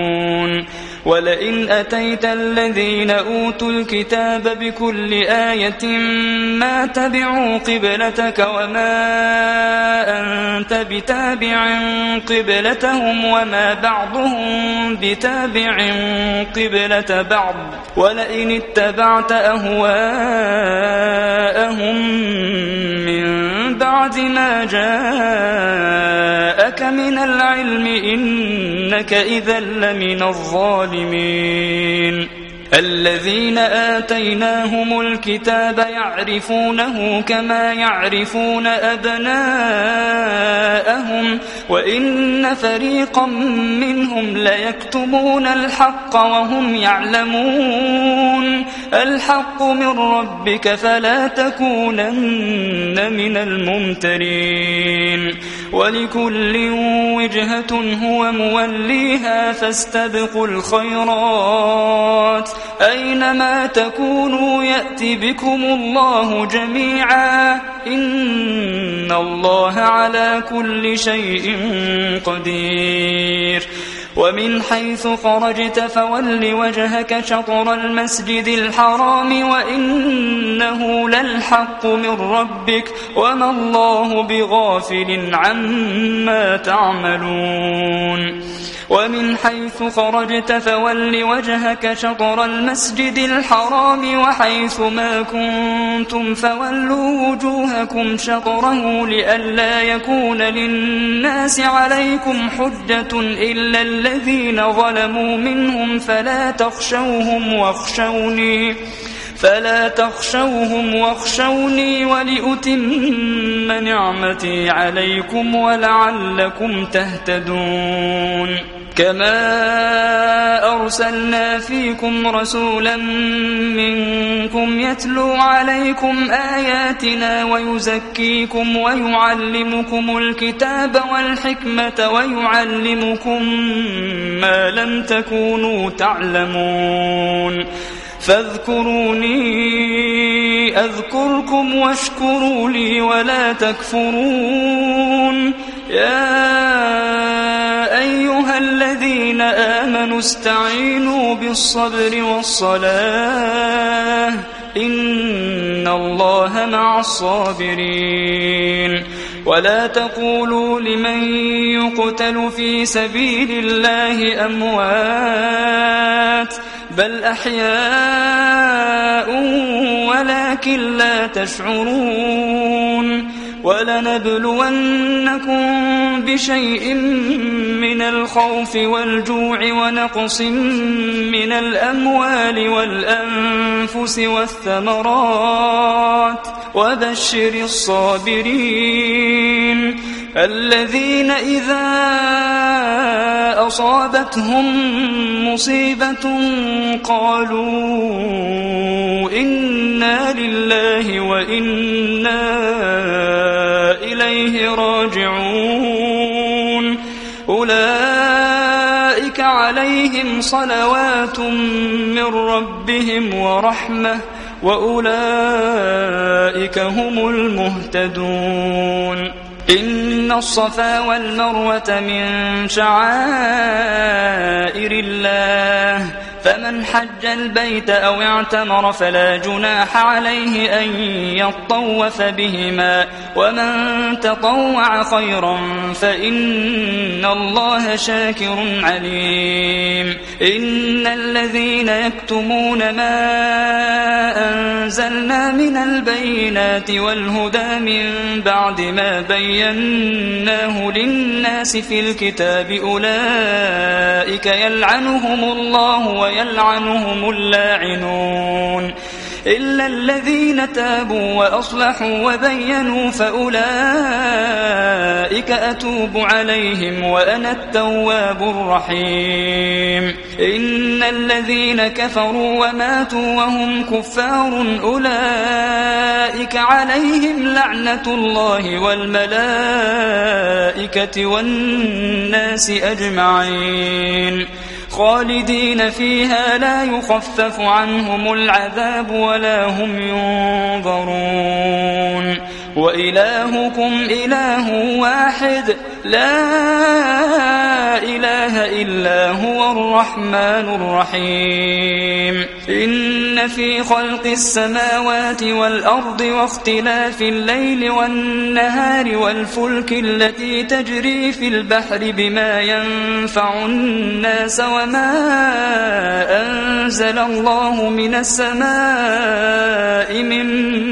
Speaker 1: ولئن أتيت الذين أوتوا الكتاب بكل آية ما تبعوا قبلتك وما أنت بتابع قبلتهم وما بعضهم بتابع قبلة بعض ولئن اتبعت أهواءهم من بعد ما جاءك من العلم إنك إذا لمن الظالمين الذين آتيناهم الكتاب يعرفونه كما يعرفون أبناءهم وإن فريقا منهم ليكتمون الحق وهم يعلمون الحق من ربك فلا تكونن من الممترين ولكل وجهة هو موليها فاستبقوا الخيرات أينما تكونوا يأتي بكم الله جميعا إن الله على كل شيء قدير ومن حيث خرجت فول وجهك شطر المسجد الحرام وإنه للحق من ربك وما الله بغافل عما تعملون ومن حيث خرجت فول وجهك شطر المسجد الحرام وحيث ما كنتم فولوا وجوهكم شطره لئلا يكون للناس عليكم حجة إلا الذين ظلموا منهم فلا تخشوهم واخشوني فلا تخشوهم واخشوني ولأتم نعمتي عليكم ولعلكم تهتدون كما أرسلنا فيكم رسولا منكم يتلو عليكم آياتنا ويزكيكم ويعلمكم الكتاب والحكمة ويعلمكم ما لم تكونوا تعلمون فاذكروني أذكركم واشكروا لي ولا تكفرون يا أيها الذين آمنوا استعينوا بالصبر والصلاة إن الله مع الصابرين ولا تقولوا لمن يقتل في سبيل الله أموات بل أحياء ولكن لا تشعرون ولنبلونكم بشيء من الخوف والجوع ونقص من الأموال والأنفس والثمرات وبشر الصابرين الذين إذا أصابتهم مصيبة قالوا إنا لله وإنا إليه راجعون أولئك عليهم صلوات من ربهم ورحمة وأولئك هم المهتدون إن الصفا والمروة من شعائر الله فمن حج البيت أو اعتمر فلا جناح عليه أن يطوف بهما ومن تطوع خيرا فإن الله شاكر عليم إن الذين يكتمون ما أنزلنا من البينات والهدى من بعد ما بيناه للناس في الكتاب أولئك يلعنهم الله ويلعنهم اللاعنون إلا الذين تابوا وأصلحوا وبينوا فأولئك أتوب عليهم وأنا التواب الرحيم إن الذين كفروا وماتوا وهم كفار أولئك عليهم لعنة الله والملائكة والناس أجمعين خالدين فيها لا يخفف عنهم العذاب ولا هم ينظرون وإلهكم إله واحد لا إله إلا هو الرحمن الرحيم إن في خلق السماوات والأرض واختلاف الليل والنهار والفلك التي تجري في البحر بما ينفع الناس وما أنزل الله من السماء من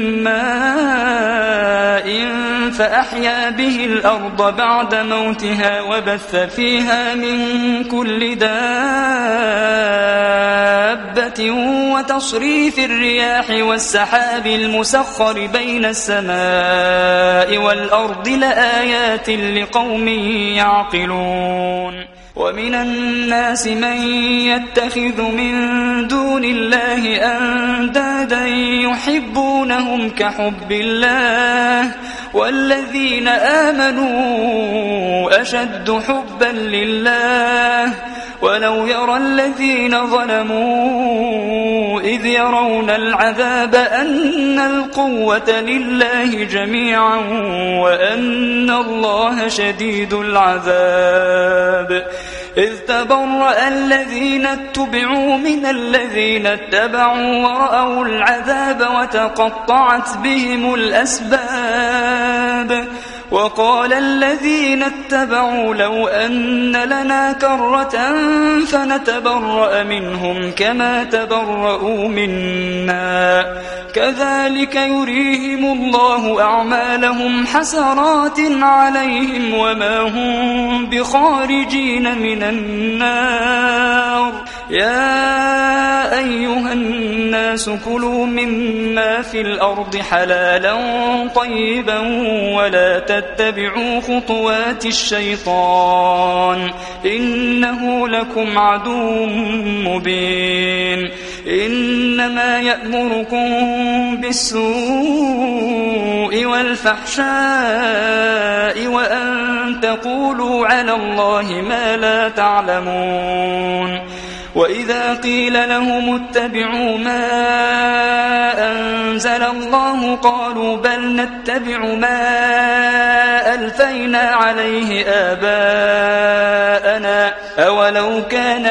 Speaker 1: ماء فأحيا به الأرض بعد موتها وبث فيها من كل دابة وتصريف الرياح والسحاب المسخر بين السماء والأرض لآيات لقوم يعقلون ومن الناس من يتخذ من دون الله أندادا يحبونهم كحب الله والذين آمنوا أشد حبا لله ولو يرى الذين ظلموا إذ يرون العذاب أن القوة لله جميعا وأن الله شديد العذاب إذ تبرأ الذين اتبعوا من الذين اتبعوا ورأوا العذاب وتقطعت بهم الأسباب وقال الذين اتبعوا لو أن لنا كرة فنتبرأ منهم كما تبرؤوا منا كذلك يريهم الله أعمالهم حسرات عليهم وما هم بخارجين من النار يا أيها الناس كلوا مما في الأرض حلالا طيبا ولا تتبعوا خطوات الشيطان إنه لكم عدو مبين إنما يأمركم بالسوء والفحشاء وأن تقولوا على الله ما لا تعلمون وإذا قيل لهم اتبعوا ما أنزل الله قالوا بل نتبع ما ألفينا عليه آباءنا أولو كان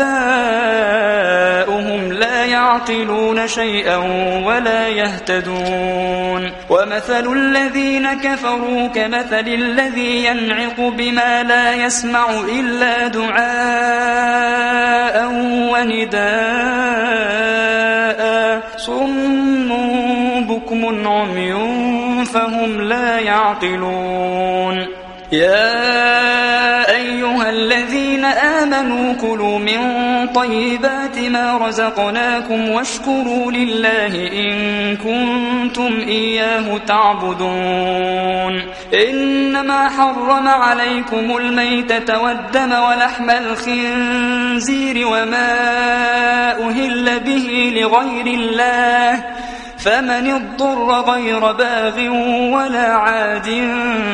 Speaker 1: آباؤهم لا يعقلون شيئا ولا يهتدون ومثل الذين كفروا كمثل الذي ينعق بما لا يسمع إلا دعاء ونداء صم بكم عمي فهم لا يعقلون يا أيها الذين آمنوا كلوا من طيبات ما رزقناكم واشكروا لله إن كنتم إياه تعبدون إنما حرم عليكم الميتة والدم ولحم الخنزير وما أهل به لغير الله فمن اضطر غير باغ ولا عاد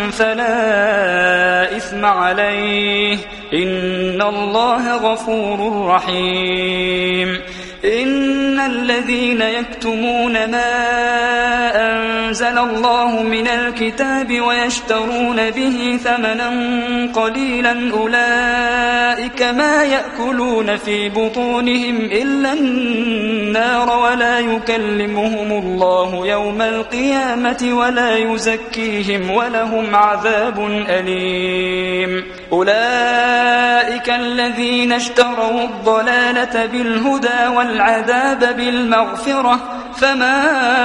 Speaker 1: فلا إثم عليه إن الله غفور رحيم إن الذين يكتمون ما أنزل الله من الكتاب ويشترون به ثمنا قليلا أولئك ما يأكلون في بطونهم إلا النار ولا يكلمهم الله يوم القيامة ولا يزكيهم ولهم عذاب أليم أولئك الذين اشتروا الضلالة بالهدى والعذاب بالمغفرة فما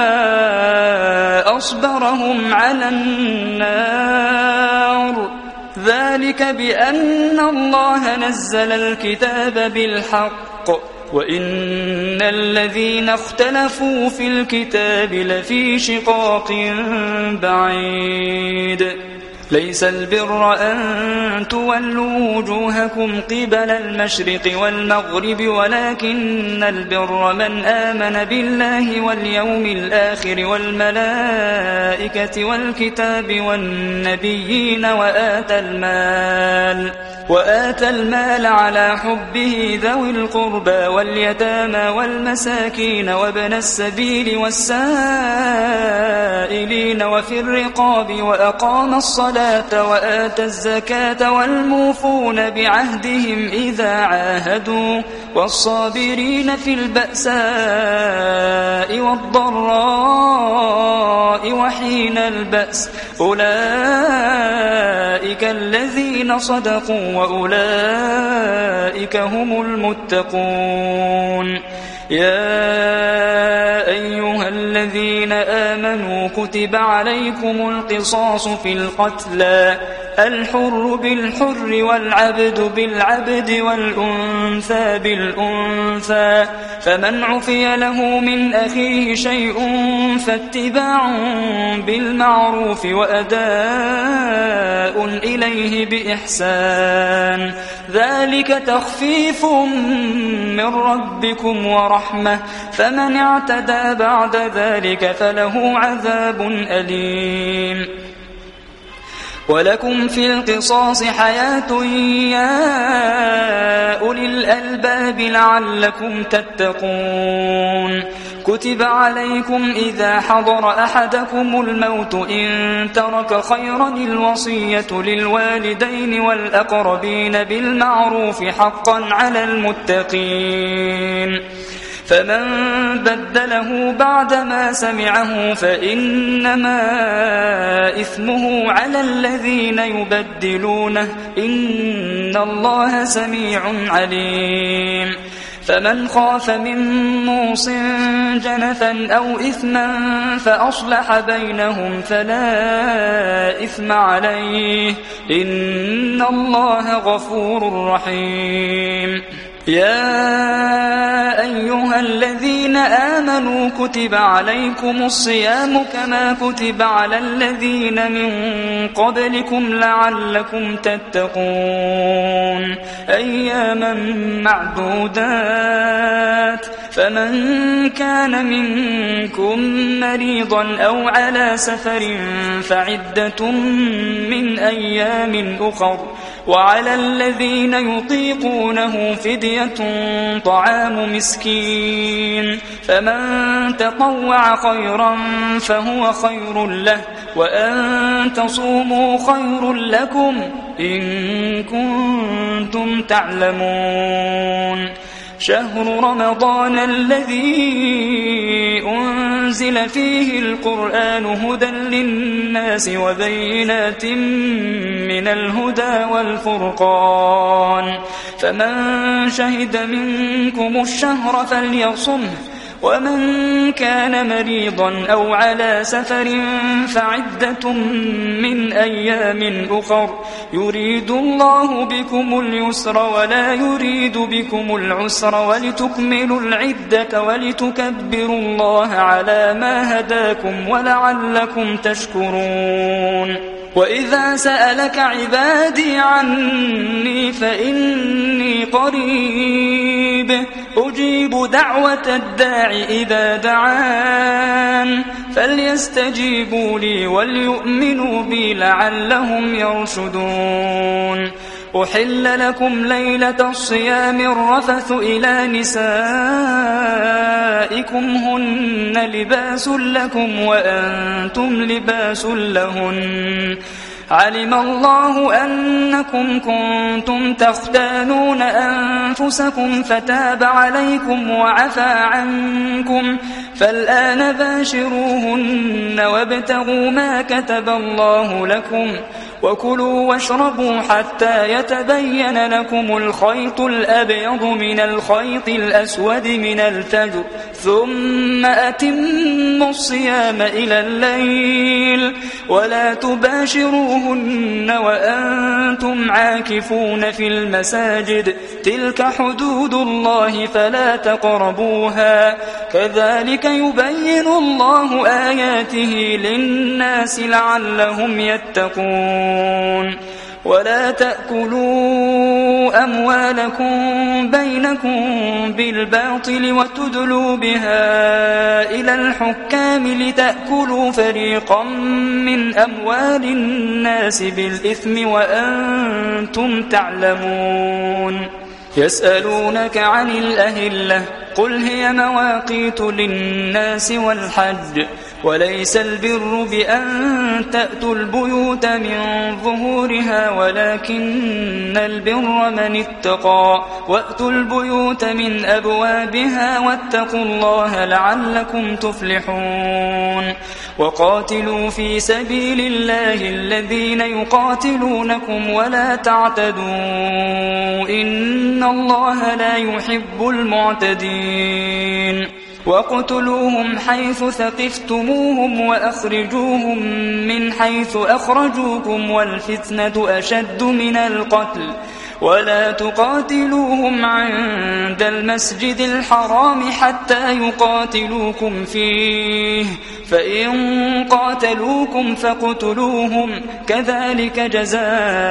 Speaker 1: أصبرهم على النار ذلك بأن الله نزل الكتاب بالحق وإن الذين اختلفوا في الكتاب لفي شقاق بعيد ليس البر أن تولوا وجوهكم قبل المشرق والمغرب ولكن البر من آمن بالله واليوم الآخر والملائكة والكتاب والنبيين وآتى المال وآتى المال على حبه ذوي القربى واليتامى والمساكين وابن السبيل والسائلين وفي الرقاب وأقام الصلاة وآتى الزكاة والموفون بعهدهم إذا عاهدوا والصابرين في البأساء والضراء وحين البأس أولئك الذين صدقوا وأولئك هم المتقون يا أيها الذين آمنوا كتب عليكم القصاص في القتلى الحر بالحر والعبد بالعبد والأنثى بالأنثى فمن عفي له من أخيه شيء فاتباع بالمعروف وأداء إليه بإحسان ذلك تخفيف من ربكم ورحمة فمن اعتدى بعد ذلك فله عذاب أليم ولكم في القصاص حياة يا أولي الألباب لعلكم تتقون كتب عليكم إذا حضر أحدكم الموت إن ترك خيرا الوصية للوالدين والأقربين بالمعروف حقا على المتقين فمن بدله بعدما سمعه فإنما إثمه على الذين يبدلونه إن الله سميع عليم فمن خاف من موص جنفا أو إثما فأصلح بينهم فلا إثم عليه إن الله غفور رحيم يا أيها الذين آمنوا كتب عليكم الصيام كما كتب على الذين من قبلكم لعلكم تتقون أياما معدودات فمن كان منكم مريضا أو على سفر فعدة من أيام أخر وعلى الذين يطيقونه فدية طعام مسكين فمن تطوع خيرا فهو خير له وأن تصوموا خير لكم إن كنتم تعلمون شهر رمضان الذي أنزل فيه القرآن هدى للناس وبينات من الهدى والفرقان فمن شهد منكم الشهر فليصمه ومن كان مريضا أو على سفر فعدة من أيام أخر يريد الله بكم اليسر ولا يريد بكم العسر ولتكملوا العدة ولتكبروا الله على ما هداكم ولعلكم تشكرون وإذا سألك عبادي عني فإني قريب أجيب دعوة الداع إذا دعان فليستجيبوا لي وليؤمنوا بي لعلهم يرشدون أحل لكم ليلة الصيام الرفث إلى نسائكم هن لباس لكم وأنتم لباس لهن علم الله أنكم كنتم تختانون أنفسكم فتاب عليكم وعفى عنكم فالآن باشروهن وابتغوا ما كتب الله لكم وكلوا واشربوا حتى يتبين لكم الخيط الأبيض من الخيط الأسود من الفجر ثم أتموا الصيام إلى الليل ولا تباشروهن وأنتم عاكفون في المساجد تلك حدود الله فلا تقربوها كذلك يبين الله آياته للناس لعلهم يتقون ولا تأكلوا أموالكم بينكم بالباطل وتدلوا بها إلى الحكام لتأكلوا فريقا من أموال الناس بالإثم وأنتم تعلمون يسألونك عن الأهلة قل هي مواقيت للناس والحج وليس البر بأن تأتوا البيوت من ظهورها ولكن البر من اتقى وأتوا البيوت من أبوابها واتقوا الله لعلكم تفلحون وقاتلوا في سبيل الله الذين يقاتلونكم ولا تعتدوا إن الله لا يحب المعتدين وقتلوهم حيث ثقفتموهم وأخرجوهم من حيث أخرجوكم والفتنة أشد من القتل ولا تقاتلوهم عند المسجد الحرام حتى يقاتلوكم فيه فإن قاتلوكم فاقتلوهم كذلك جزاء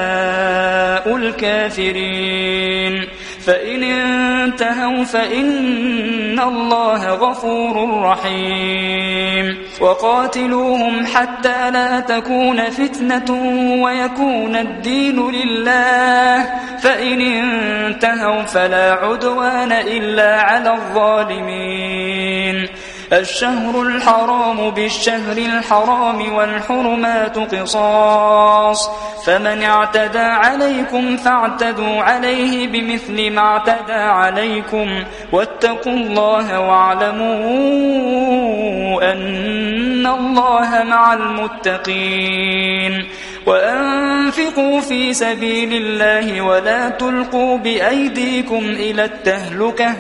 Speaker 1: الكافرين فإن انتهوا فإن الله غفور رحيم وقاتلوهم حتى لا تكون فتنة ويكون الدين لله فإن انتهوا فلا عدوان إلا على الظالمين الشهر الحرام بالشهر الحرام والحرمات قصاص فمن اعتدى عليكم فاعتدوا عليه بمثل ما اعتدى عليكم واتقوا الله واعلموا أن الله مع المتقين وأنفقوا في سبيل الله ولا تلقوا بأيديكم إلى التهلكة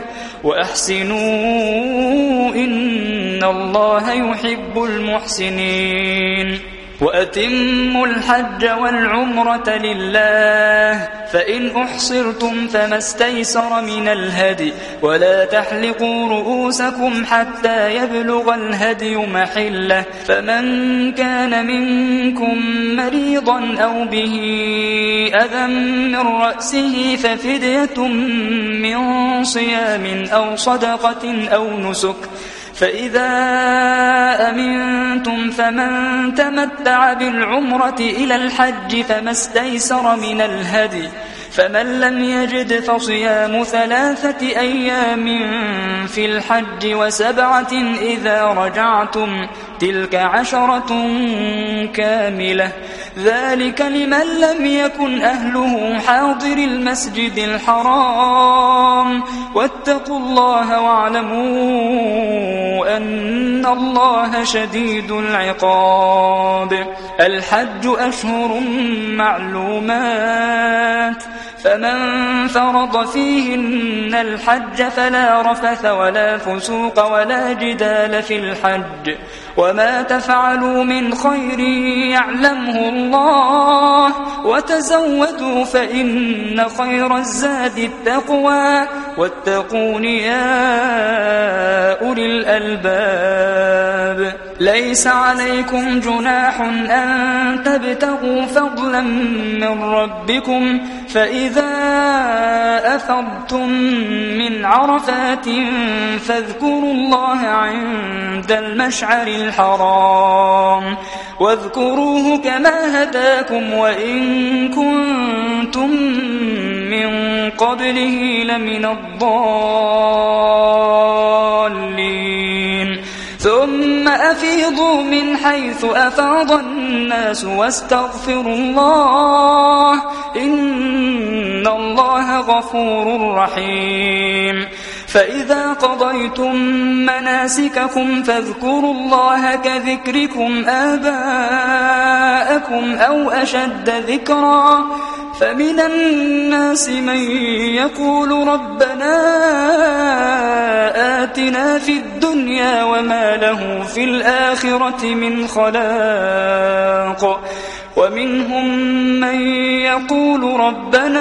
Speaker 1: وأحسنوا إن الله يحب المحسنين وأتموا الحج والعمرة لله فإن أحصرتم فما استيسر من الهدي ولا تحلقوا رؤوسكم حتى يبلغ الهدي محله فمن كان منكم مريضا أو به أذى من رأسه ففدية من صيام أو صدقة أو نسك فإذا أمنتم فمن تمتع بالعمرة إلى الحج فما استيسر من الهدي فمن لم يجد فصيام ثلاثة أيام في الحج وسبعة إذا رجعتم تلك عشرة كاملة ذلك لمن لم يكن أهله حاضر المسجد الحرام واتقوا الله واعلموا أن الله شديد العقاب الحج أشهر معلومات فمن فرض فيهن الحج فلا رفث ولا فسوق ولا جدال في الحج وما تفعلوا من خير يعلمه الله وتزودوا فإن خير الزاد التقوى واتقون يا أولي الألباب ليس عليكم جناح أن تبتغوا فضلا من ربكم فإذا أفضتم من عرفات فاذكروا الله عند المشعر الحرام واذكروه كما هداكم وإن كنتم من قبله لمن الضالين ثم أفيضوا من حيث أفاض الناس واستغفروا الله إن الله غفور رحيم فإذا قضيتم مناسككم فاذكروا الله كذكركم آباءكم أو أشد ذكرا فمن الناس من يقول ربنا آتنا في الدنيا وما له في الآخرة من خلاق ومنهم من يقول ربنا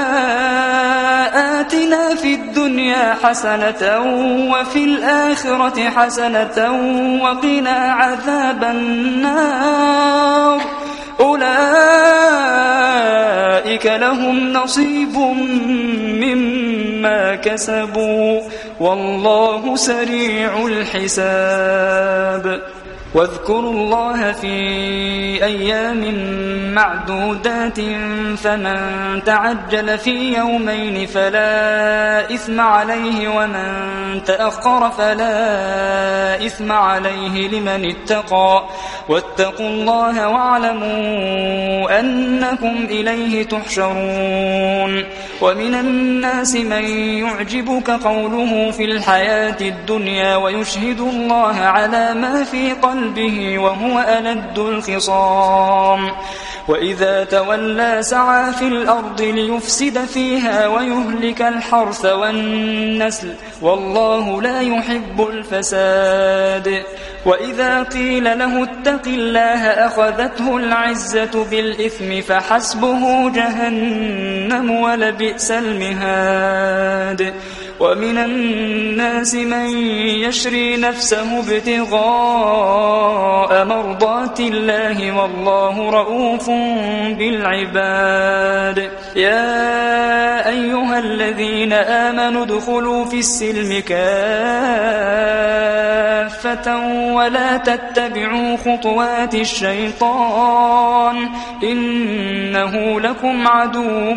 Speaker 1: آتنا في الدنيا حسنة وفي الآخرة حسنة وقنا عذاب النار أولئك لهم نصيب مما كسبوا والله سريع الحساب واذكروا الله في أيام معدودات فمن تعجل في يومين فلا إثم عليه ومن تأخر فلا إثم عليه لمن اتقى واتقوا الله واعلموا أنكم إليه تحشرون ومن الناس من يعجبك قوله في الحياة الدنيا ويشهد الله على ما في قلبه وهو ألد الخصام وإذا تولى سعى في الأرض ليفسد فيها ويهلك الحرث والنسل والله لا يحب الفساد وإذا قيل له اتق الله أخذته العزة بالإثم فحسبه جهنم ولبئس المهاد ومن الناس من يشري نفسه ابتغاء مرضات الله والله رؤوف بالعباد يا أيها الذين آمنوا ادخلوا في السلم كافة ولا تتبعوا خطوات الشيطان إنه لكم عدو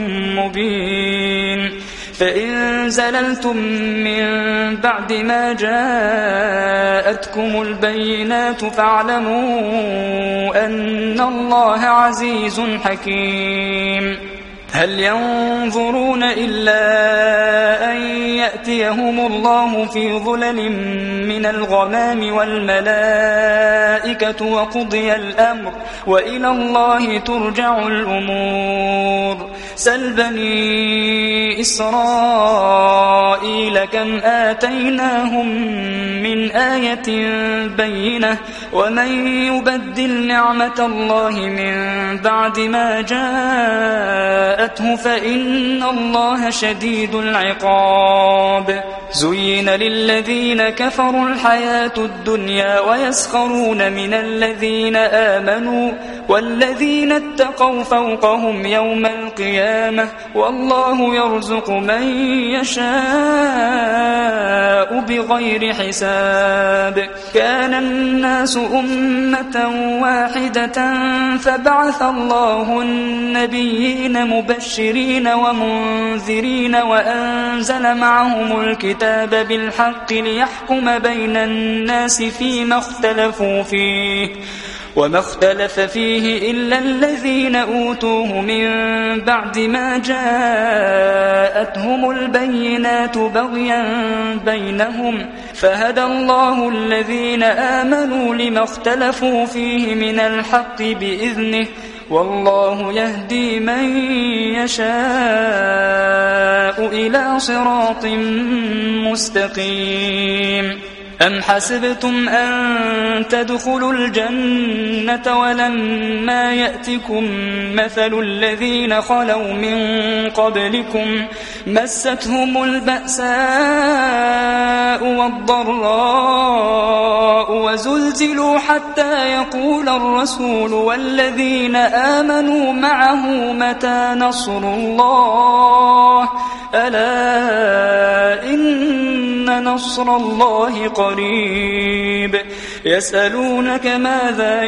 Speaker 1: مبين فإن زللتم من بعد ما جاءتكم البينات فاعلموا أن الله عزيز حكيم هل ينظرون إلا أن يأتيهم الله في ظلل من الغمام والملائكة وقضي الأمر وإلى الله ترجع الأمور سل بني إسرائيل كم آتيناهم من آية بينة ومن يبدل نعمة الله من بعد ما جاءته فإن الله شديد العقاب زين للذين كفروا الحياة الدنيا ويسخرون من الذين آمنوا والذين اتقوا فوقهم يوم القيامة والله يرزق من يشاء بغير حساب كان الناس أمة واحدة فبعث الله النبيين مبشرين ومنذرين وأنزل معهم الكتاب بالحق ليحكم بين الناس فيما اختلفوا فيه وما اختلف فيه إلا الذين أوتوه من بعد ما جاءتهم البينات بغيا بينهم فهدى الله الذين آمنوا لما اختلفوا فيه من الحق بإذنه والله يهدي من يشاء إلى صراط مستقيم أم حسبتم أن تدخلوا الجنة ولما يأتكم مثل الذين خلوا من قبلكم مستهم البأساء والضراء وزلزلوا حتى يقول الرسول والذين آمنوا معه متى نصر الله ألا إن نصر الله قريب يسألونك ماذا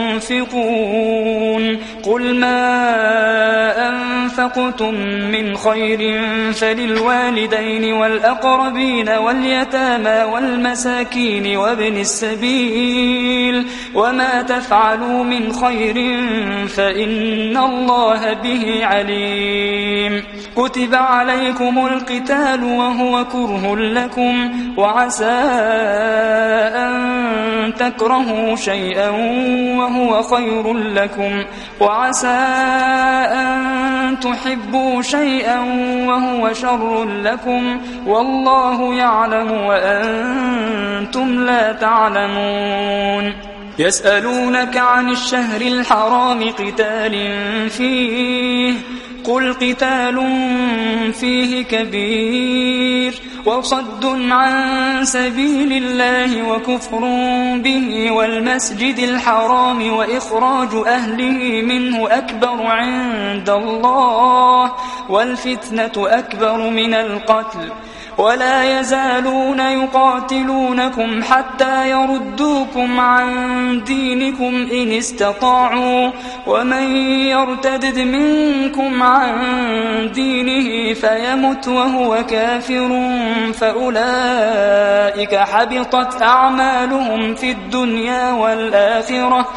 Speaker 1: ينفقون قل ما أنفقتم من خير فللوالدين والأقربين واليتامى والمساكين وابن السبيل وما تفعلوا من خير فإن الله به عليم كتب عليكم القتال وهو كره لكم وعسى أن تكرهوا شيئا وهو خير لكم وعسى أن تحبوا شيئا وهو شر لكم والله يعلم وأنتم لا تعلمون يسألونك عن الشهر الحرام قتال فيه قل قتال فيه كبير وصد عن سبيل الله وكفر به والمسجد الحرام وإخراج أهله منه أكبر عند الله والفتنة أكبر من القتل ولا يزالون يقاتلونكم حتى يردوكم عن دينكم إن استطاعوا ومن يرتدد منكم عن دينه فيمت وهو كافر فأولئك حبطت أعمالهم في الدنيا والآخرة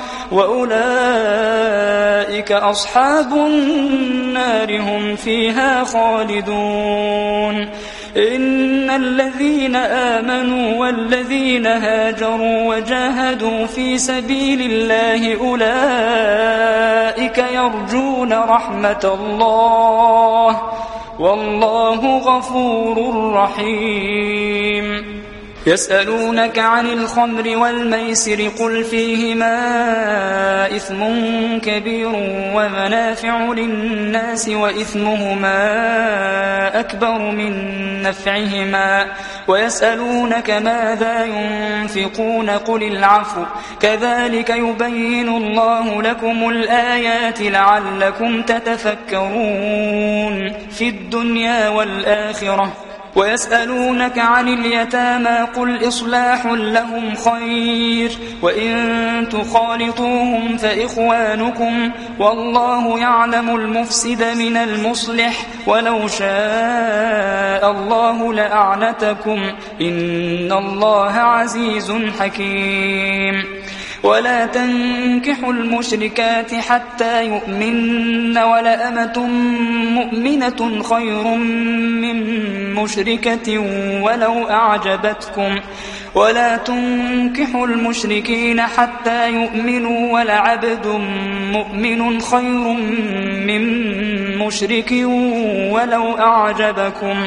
Speaker 1: وأولئك أصحاب النار هم فيها خالدون إن الذين آمنوا والذين هاجروا وجاهدوا في سبيل الله أولئك يرجون رحمة الله والله غفور رحيم يسألونك عن الخمر والميسر قل فيهما إثم كبير ومنافع للناس وإثمهما أكبر من نفعهما ويسألونك ماذا ينفقون قل العفو كذلك يبين الله لكم الآيات لعلكم تتفكرون في الدنيا والآخرة ويسألونك عن اليتامى قل إصلاح لهم خير وإن تخالطوهم فإخوانكم والله يعلم المفسد من المصلح ولو شاء الله لأعنتكم إن الله عزيز حكيم ولا تنكحوا المشركات حتى يؤمن ولأمة مؤمنة خير من مشركة ولو أعجبتكم ولا تنكحوا المشركين حتى يؤمنوا ولعبد مؤمن خير من مشرك ولو أعجبكم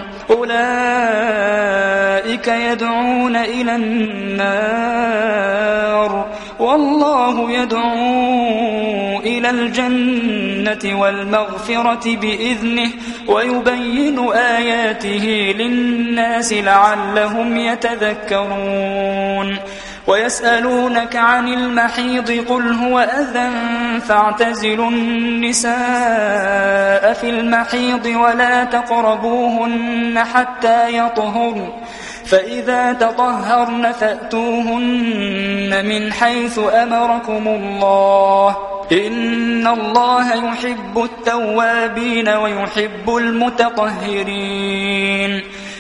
Speaker 1: أولئك يدعون إلى النار والله يدعو إلى الجنة والمغفرة بإذنه ويبين آياته للناس لعلهم يتذكرون ويسألونك عن المحيض قل هو أذى فاعتزلوا النساء في المحيض ولا تقربوهن حتى يطهرن فإذا تطهرن فأتوهن من حيث أمركم الله إن الله يحب التوابين ويحب المتطهرين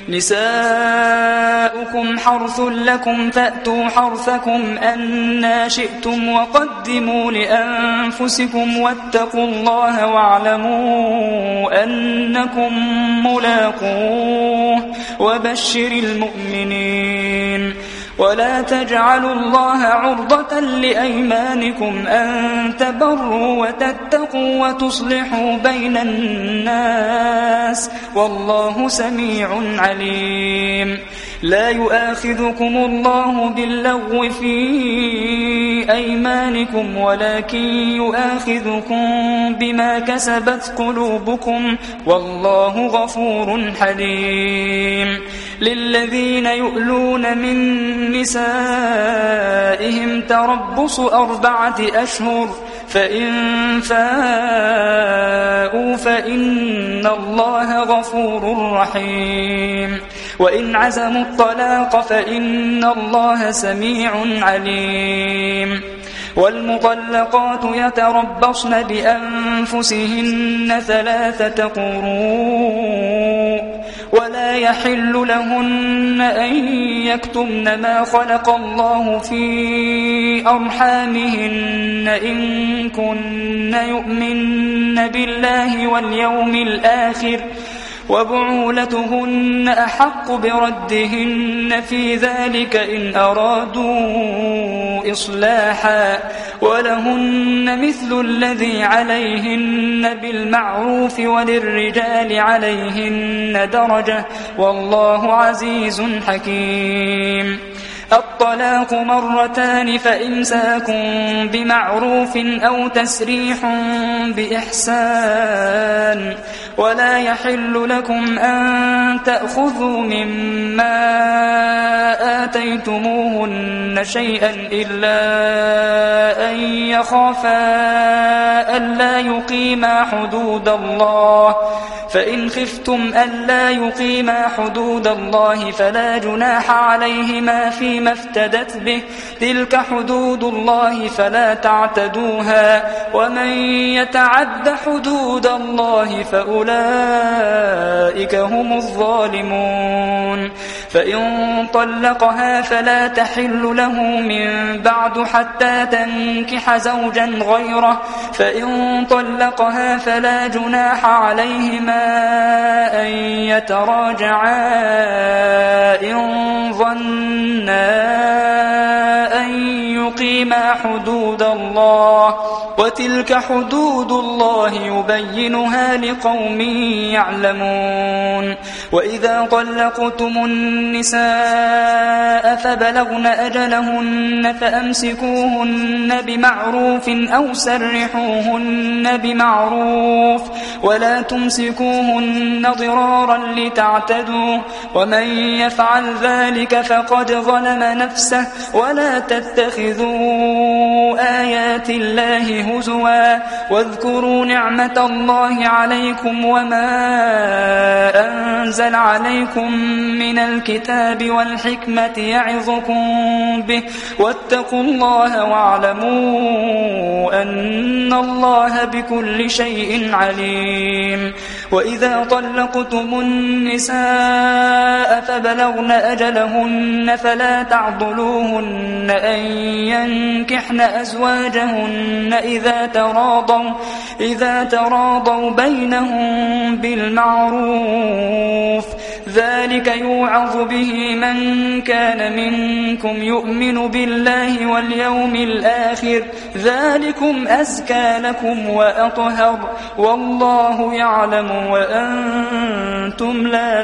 Speaker 1: نساؤكم حرث لكم فأتوا حرثكم أنى شئتم وقدموا لأنفسكم واتقوا الله واعلموا أنكم ملاقوه وبشر المؤمنين ولا تجعلوا الله عرضة لأيمانكم أن تبروا وتتقوا وتصلحوا بين الناس والله سميع عليم لا يؤاخذكم الله باللغو في أيمانكم ولكن يؤاخذكم بما كسبت قلوبكم والله غفور حليم. للذين يؤلون من نسائهم تربص أربعة أشهر فإن فاءوا فإن الله غفور رحيم. وإن عزموا الطلاق فإن الله سميع عليم. والمطلقات يتربصن بأنفسهن ثلاثة قروء ولا يحل لهن أن يكتمن ما خلق الله في أرحامهن إن كن يؤمن بالله واليوم الآخر وبعولتهن أحق بردهن في ذلك إن أرادوا إصلاحا ولهن مثل الذي عليهن بالمعروف وللرجال عليهن درجة والله عزيز حكيم. الطلاق مرتان فإمساك بمعروف أو تسريح بإحسان ولا يحل لكم أن تأخذوا مما آتيتموهن شيئا إلا أن يخافا ألا يقيما حدود الله فإن خفتم ألا يقيما حدود الله فلا جناح عليهما فيما افتدت به تلك حدود الله فلا تعتدوها ومن يتعد حدود الله فأولئك هم الظالمون. فإن طلقها فلا تحل له من بعد حتى تنكح زوجا غيره فإن طلقها فلا جناح عليهما أن يتراجعا إن ظنا أن يقيما حدود الله وتلك حدود الله يبينها لقوم يعلمون. وإذا طلقتم النساء فبلغن أجلهن فأمسكوهن بمعروف أو سرحوهن بمعروف ولا تمسكوهن ضرارا لتعتدوا ومن يفعل ذلك فقد ظلم نفسه ولا تتخذوا آيات الله هزوا واذكروا نعمة الله عليكم وما أنزل عليكم من الكتاب والحكمة يعظكم به واتقوا الله واعلموا أن الله بكل شيء عليم. وإذا طلقتم النساء فبلغن أجلهن فلا تعضلوهن أن ينكحن أزواجهن إذا تراضوا, إذا تراضوا بينهم بالمعروف ذلك يوعظ به من كان منكم يؤمن بالله واليوم الآخر ذلكم أزكى لكم وأطهر والله يعلم وأنتم لا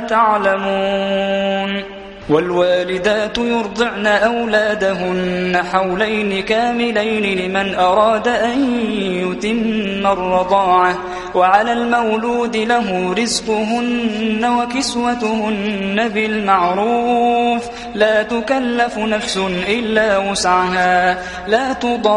Speaker 1: تعلمون. والوالدات يرضعن أولادهن حولين كاملين لمن أراد أن يتم الرضاعة وعلى المولود له رزقهن وكسوتهن بالمعروف لا تكلف نفس إلا وسعها لا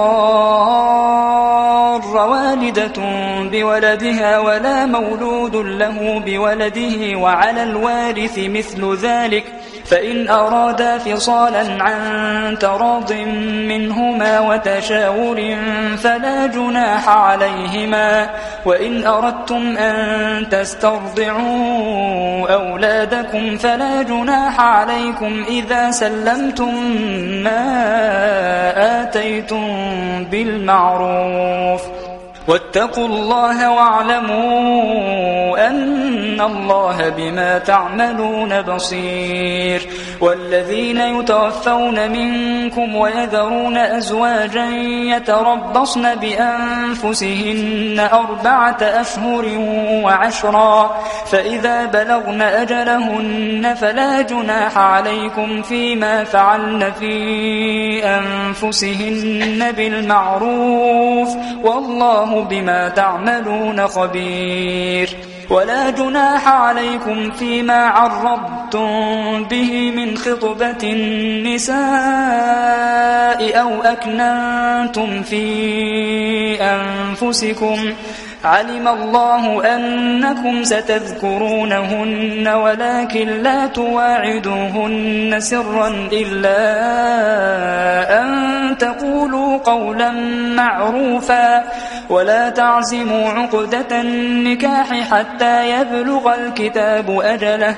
Speaker 1: تضار والدة بولدها ولا مولود له بولده وعلى الوارث مثل ذلك فإن أرادا فصالا عن تراض منهما وتشاور فلا جناح عليهما. وإن أردتم أن تسترضعوا أولادكم فلا جناح عليكم إذا سلمتم ما آتيتم بالمعروف واتقوا الله واعلموا أن الله بما تعملون بصير. والذين يتوفون منكم ويذرون أزواجا يتربصن بأنفسهن أربعة أشهر وعشرا، فإذا بلغن أجلهن فلا جناح عليكم فيما فعلن في أنفسهن بالمعروف، والله بما تعملون خبير. ولا جناح عليكم فيما عرضتم به من خطبة النساء أو أكننتم في أنفسكم، علم الله أنكم ستذكرونهن ولكن لا تواعدوهن سرا إلا أن تقولوا قولا معروفا، ولا تعزموا عقدة النكاح حتى يبلغ الكتاب أجله،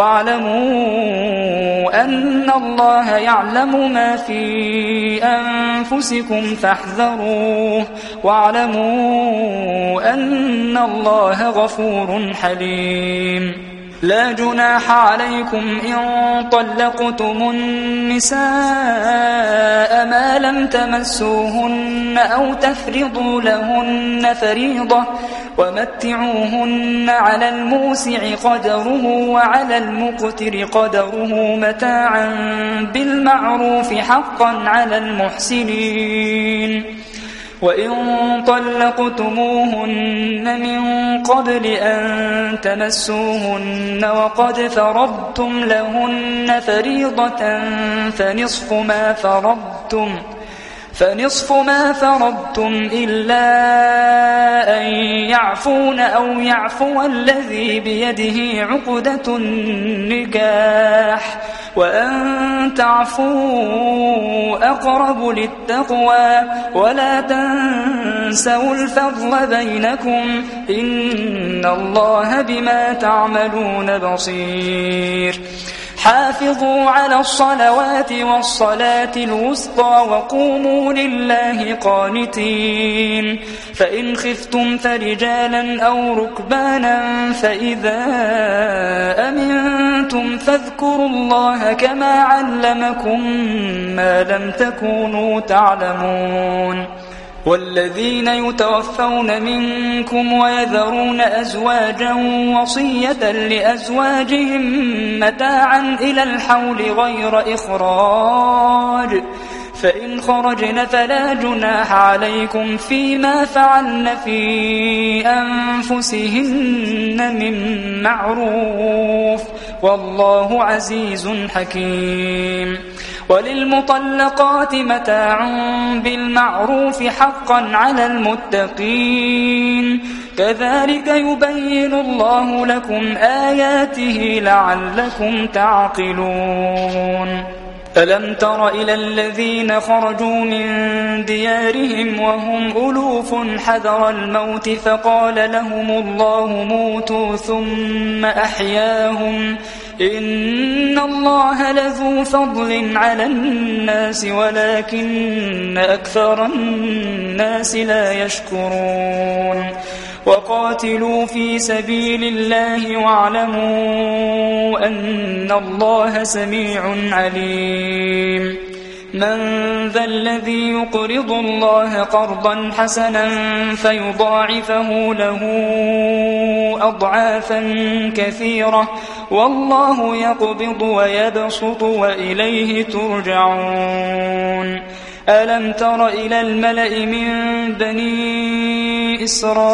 Speaker 1: واعلموا أن الله يعلم ما في أنفسكم فاحذروه، واعلموا أن الله غفور حليم. لا جناح عليكم إن طلقتم النساء ما لم تمسوهن أو تفرضوا لهن فريضة، ومتعوهن على الموسع قدره وعلى المقتر قدره متاعا بالمعروف حقا على المحسنين. وإن طلقتموهن من قبل أن تمسوهن وقد فرضتم لهن فريضة فنصف ما فرضتم فنصف ما فرضتم إلا أن يعفون أو يعفو الذي بيده عقدة النكاح، وأن تعفوا أقرب للتقوى، ولا تنسوا الفضل بينكم، إن الله بما تعملون بصير. حافظوا على الصلوات والصلاة الوسطى وقوموا لله قانتين. فإن خفتم فرجالا أو ركبانا فإذا أمنتم فاذكروا الله كما علمكم ما لم تكونوا تعلمون. والذين يتوفون منكم ويذرون أزواجا وصية لأزواجهم متاعا إلى الحول غير إخراج، فإن خرجن فلا جناح عليكم فيما فعلن في أنفسهن من معروف، والله عزيز حكيم. وللمطلقات متاع بالمعروف حقا على المتقين، كذلك يبين الله لكم آياته لعلكم تعقلون. ألم تر إلى الذين خرجوا من ديارهم وهم ألوف حذر الموت فقال لهم الله موتوا ثم أحياهم، إن الله لذو فضل على الناس ولكن أكثر الناس لا يشكرون. وقاتلوا في سبيل الله واعلموا أن الله سميع عليم. من ذا الذي يقرض الله قرضا حسنا فيضاعفه له أضعافا كثيرة، والله يقبض ويبسط وإليه ترجعون. ألم تر إلى الملأ من بني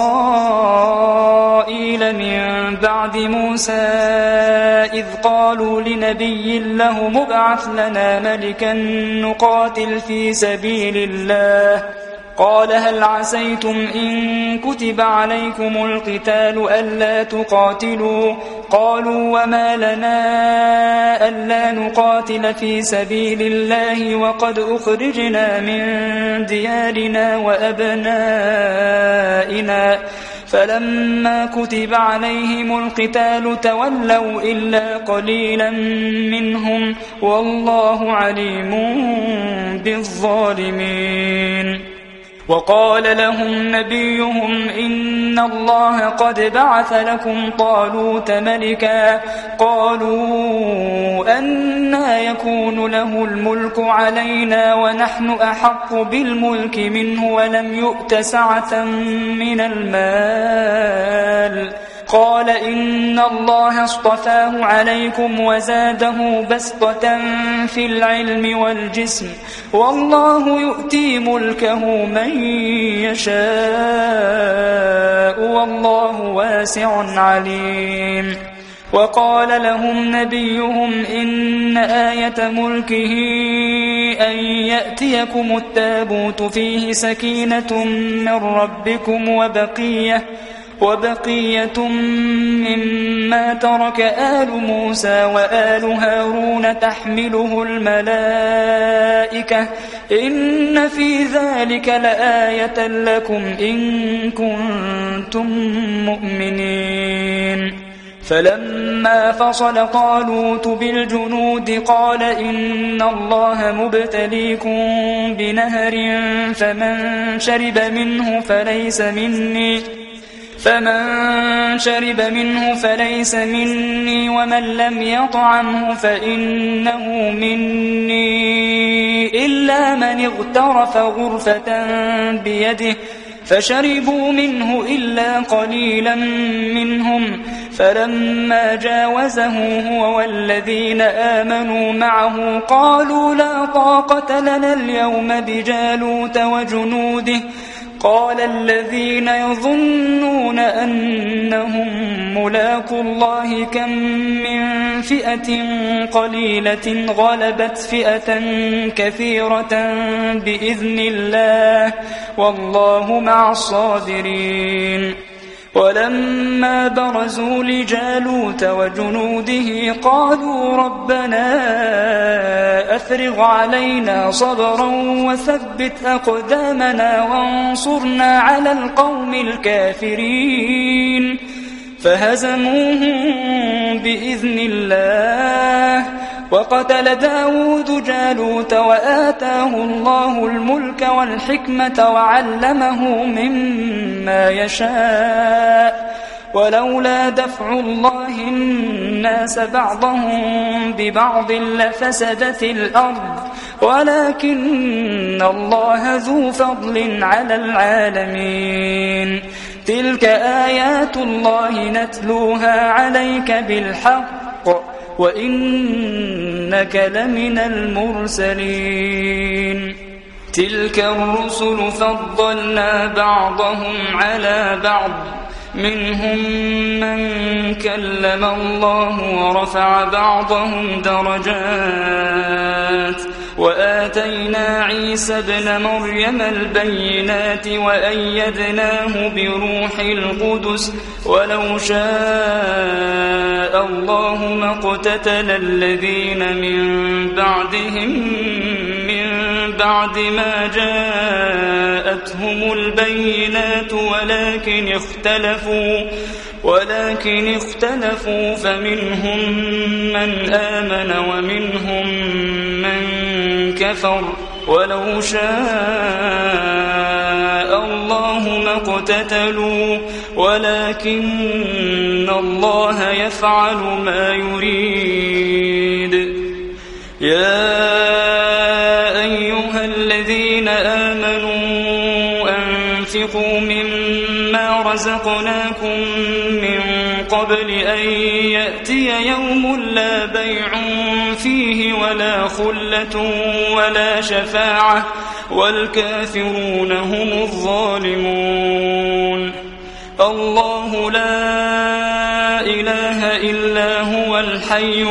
Speaker 1: إسرائيل من بعد موسى إذ قالوا لنبي له مبعث لنا ملكا نقاتل في سبيل الله، قال هل عسيتم إن كتب عليكم القتال ألا تقاتلوا؟ قالوا وما لنا ألا نقاتل في سبيل الله وقد أخرجنا من ديارنا وأبنائنا، فلما كتب عليهم القتال تولوا إلا قليلا منهم، والله عليم بالظالمين. وقال لهم نبيهم إن الله قد بعث لكم طالوت ملكا قالوا أنى يكون له الملك علينا ونحن أحق بالملك منه ولم يؤت سعة من المال قال إن الله اصطفاه عليكم وزاده بسطة في العلم والجسم والله يؤتي ملكه من يشاء والله واسع عليم. وقال لهم نبيهم إن آية ملكه أن يأتيكم التابوت فيه سكينة من ربكم وبقية وبقية مما ترك آل موسى وآل هارون تحمله الملائكة إن في ذلك لآية لكم إن كنتم مؤمنين. فلما فصل طالوت بالجنود قال إن الله مبتليكم بنهر فمن شرب منه فليس مني فمن شرب منه فليس مني ومن لم يطعمه فإنه مني إلا من اغترف غرفة بيده فشربوا منه إلا قليلا منهم فلما جاوزه هو والذين آمنوا معه قالوا لا طاقة لنا اليوم بجالوت وجنوده قال الذين يظنون أنهم ملاقو الله كم من فئة قليلة غلبت فئة كثيرة بإذن الله والله مع الصابرين. ولما برزوا لجالوت وجنوده قالوا ربنا أفرغ علينا صبرا وثبت أقدامنا وانصرنا على القوم الكافرين فهزموهم بإذن الله. وقتل داود جالوت وآتاه الله الملك والحكمة وعلمه مما يشاء ولولا دفع الله الناس بعضهم ببعض لفسدت الأرض ولكن الله ذو فضل على العالمين. تلك آيات الله نتلوها عليك بالحق وإنك لمن المرسلين. تلك الرسل فضلنا بعضهم على بعض منهم من كلم الله ورفع بعضهم درجات وآتينا عيسى ابن مريم البينات وأيدناه بروح القدس ولو شاء الله ما اقتتل الذين من بعدهم من بعد ما جاءتهم البينات ولكن اختلفوا ولكن اختلفوا فمنهم من آمن ومنهم من كفر ولو شاء الله ما اقتتلوا ولكن الله يفعل ما يريد. يا أيها الذين آمنوا أنفقوا مما رزقناكم من قبل أن يأتي يوم لا بيع فيه ولا خلة ولا شفاعة والكافرون هم الظالمون. الله لا إله إلا هو الحي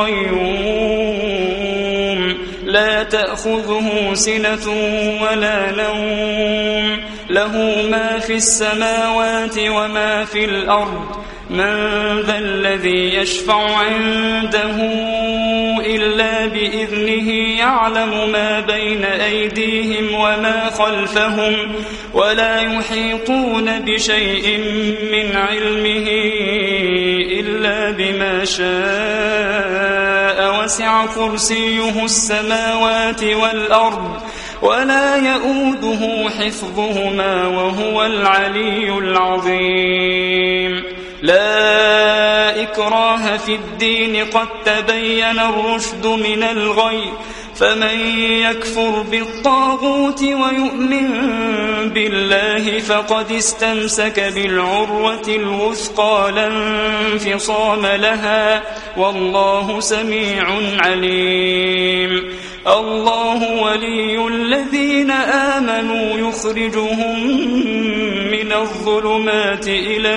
Speaker 1: القيوم لا تأخذه سنة ولا نوم له ما في السماوات وما في الأرض من ذا الذي يشفع عنده إلا بإذنه يعلم ما بين أيديهم وما خلفهم ولا يحيطون بشيء من علمه إلا بما شاء وسع كرسيه السماوات والأرض ولا يؤوده حفظهما وهو العلي العظيم. لا إكراه في الدين قد تبين الرشد من الغي فمن يكفر بالطاغوت ويؤمن بالله فقد استمسك بالعروة الوثقى لا انفصام لها والله سميع عليم. الله ولي الذين آمنوا يخرجهم من الظلمات إلى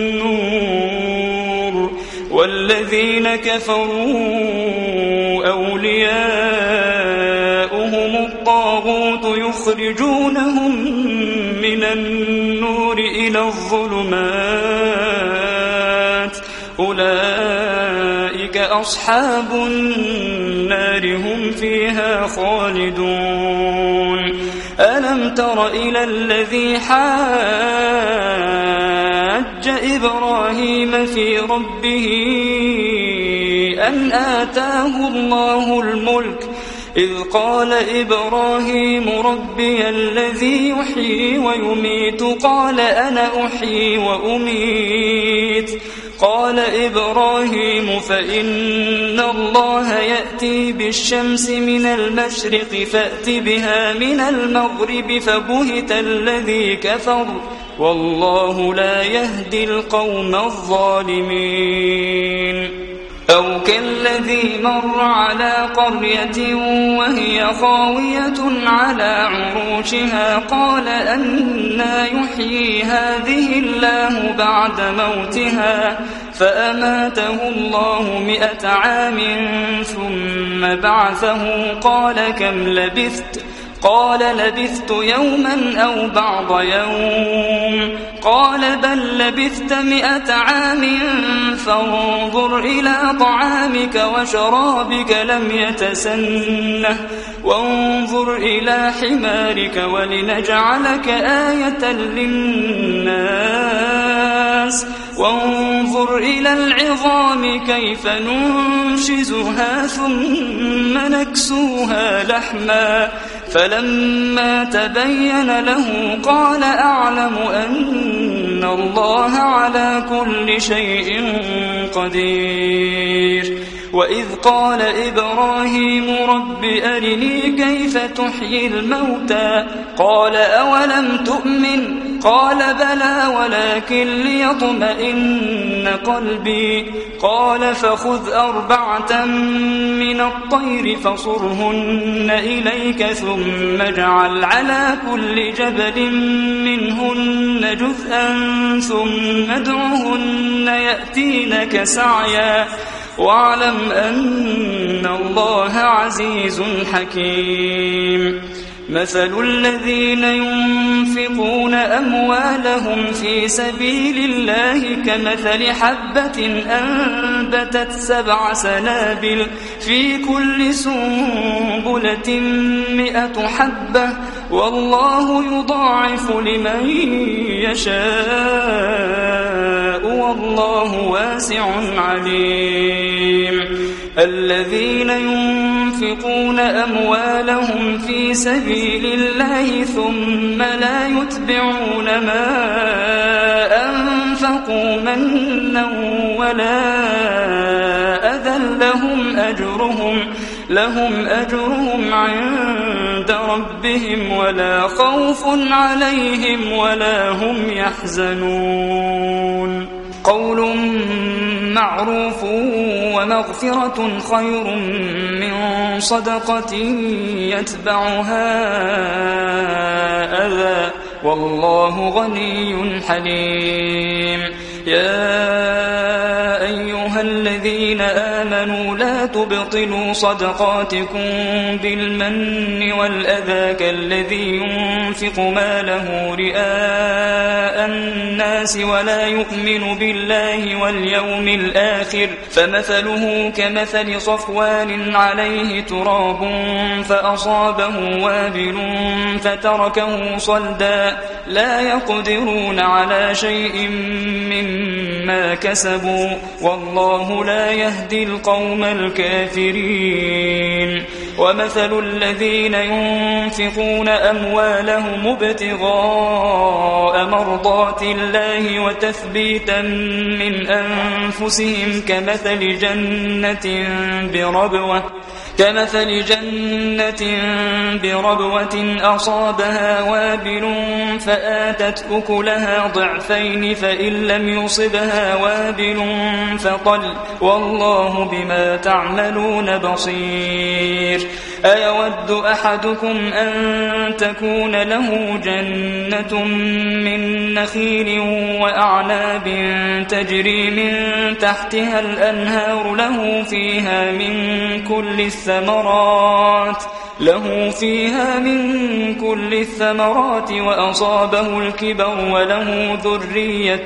Speaker 1: النور والذين كفروا أولياؤهم الطاغوت يخرجونهم من النور إلى الظلمات أولئك أصحاب النار هم فيها خالدون. ألم تر إلى الذي حاج إبراهيم في ربه أن آتاه الله الملك إذ قال إبراهيم ربي الذي يحيي ويميت قال أنا أحيي وأميت قال إبراهيم فإن الله يأتي بالشمس من المشرق فأت بها من المغرب فبهت الذي كفر والله لا يهدي القوم الظالمين. أو كالذي مر على قرية وهي خاوية على عروشها قال أنى يحيي هذه الله بعد موتها فأماته الله مئة عام ثم بعثه قال كم لبثت قال لبثت يوما أو بعض يوم قال بل لبثت مئة عام فانظر إلى طعامك وشرابك لم يتسنه وانظر إلى حمارك ولنجعلك آية للناس وانظر إلى العظام كيف ننشزها ثم نكسوها لحما فلما تبين له قال أعلم أن الله على كل شيء قدير. وإذ قال إبراهيم رب أرني كيف تحيي الموتى قال أولم تؤمن قال بلى ولكن ليطمئن قلبي قال فخذ أربعة من الطير فصرهن إليك ثم اجعل على كل جبل منهن جزءا ثم ادعهن يأتينك سعيا واعلم أن الله عزيز حكيم. مثل الذين ينفقون أموالهم في سبيل الله كمثل حبة أنبتت سبع سنابل في كل سنبلة مئة حبة والله يضاعف لمن يشاء والله واسع عليم. الذين ينفقون أموالهم في سبيل الله ثم لا يتبعون ما أنفقوا منا ولا أذى لهم أجرهم لهم أجرهم عند ربهم ولا خوف عليهم ولا هم يحزنون. قول معروف ومغفرة خير من صدقة يتبعها أذى والله غني حليم. يا أيها الذين آمنوا لا تبطلوا صدقاتكم بالمن والأذى كالذي ينفق ماله رئاء الناس ولا يؤمن بالله واليوم الآخر فمثله كمثل صفوان عليه تراب فأصابه وابل فتركه صلدا لا يقدرون على شيء مما كسبوا والله والله لا يهدي القوم الكافرين ومثل الذين ينفقون أموالهم ابتغاء مرضات الله وتثبيتا من أنفسهم كمثل جنة بربوة كمثل جنة بربوة أصابها وابل فآتت أكلها ضعفين فإن لم يصبها وابل فطل والله بما تعملون بصير أيود أحدكم أن تكون له جنة من نخيل وأعناب تجري من تحتها الأنهار له فيها من كل الثمرات له فيها من كل الثمرات وأصابه الكبر وله ذرية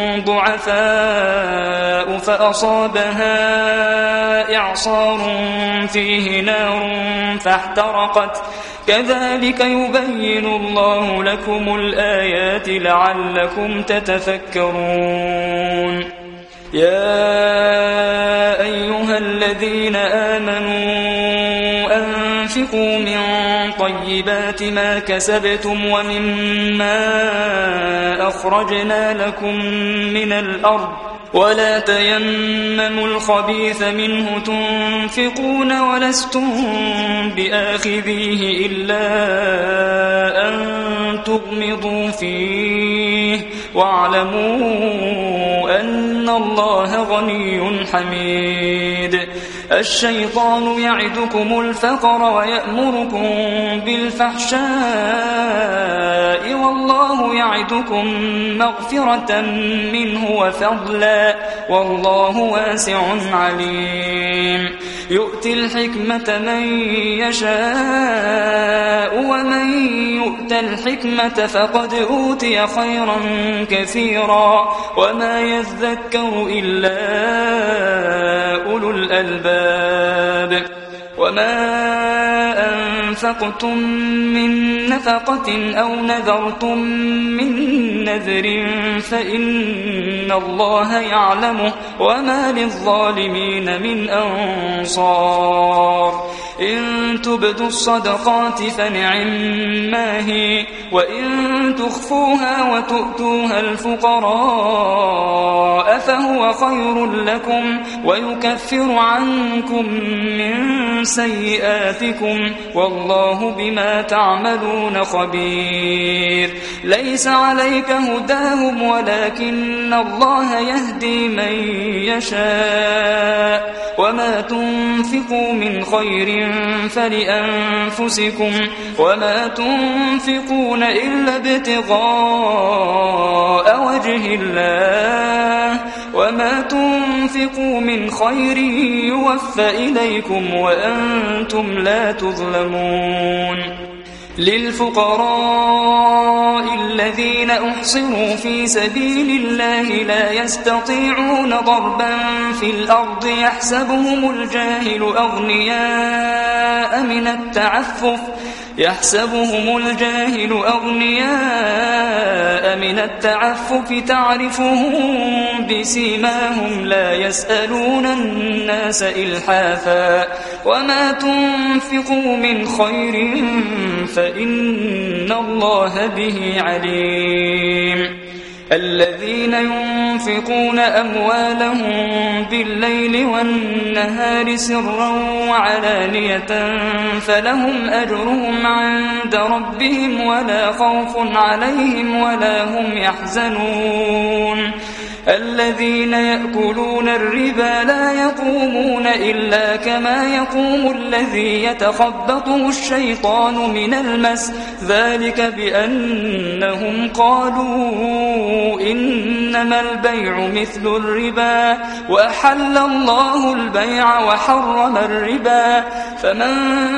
Speaker 1: ضعفاء فأصابها إعصار فيه نار فاحترقت كذلك يبين الله لكم الآيات لعلكم تتفكرون يا أيها الذين آمنوا أنفقوا من طيبات ما كسبتم ومما أخرجنا لكم من الأرض ولا تيمموا الخبيث منه تنفقون ولستم بآخذيه إلا أن تغمضوا فيه واعلموا أن الله غني حميد الشيطان يعدكم الفقر ويأمركم بالفحشاء والله يعدكم مغفرة منه وفضلا والله واسع عليم يؤتي الحكمة من يشاء ومن يؤت الحكمة فقد أوتي خيرا كثيرا وما يذكر إلا أولو الألباب وما أنفقتم من نفقة أو نذرتم من نذر فإن الله يعلمه وما للظالمين من أنصار إن تبدوا الصدقات فنعما هي وإن تخفوها وتؤتوها الفقراء فهو خير لكم ويكفر عنكم من سيئاتكم والله بما تعملون خبير ليس عليك هداهم ولكن الله يهدي من يشاء وما تنفقوا من خير فلأنفسكم وما تنفقون إلا ابتغاء وجه الله وما تنفقوا من خير يوفى إليكم وأنتم لا تظلمون للفقراء الذين أحصروا في سبيل الله لا يستطيعون ضربا في الأرض يحسبهم الجاهل أغنياء من التعفف يحسبهم الجاهل أغنياء من التعفف تعرفهم بسيماهم لا يسألون الناس إلحافا وما تنفقوا من خير فإن الله به عليم الذين ينفقون أموالهم بالليل والنهار سرا وعلانية فلهم أجرهم عند ربهم ولا خوف عليهم ولا هم يحزنون الذين يأكلون الربا لا يقومون إلا كما يقوم الذي يتخبطه الشيطان من المس ذلك بأنهم قالوا إنما البيع مثل الربا وأحل الله البيع وحرم الربا فمن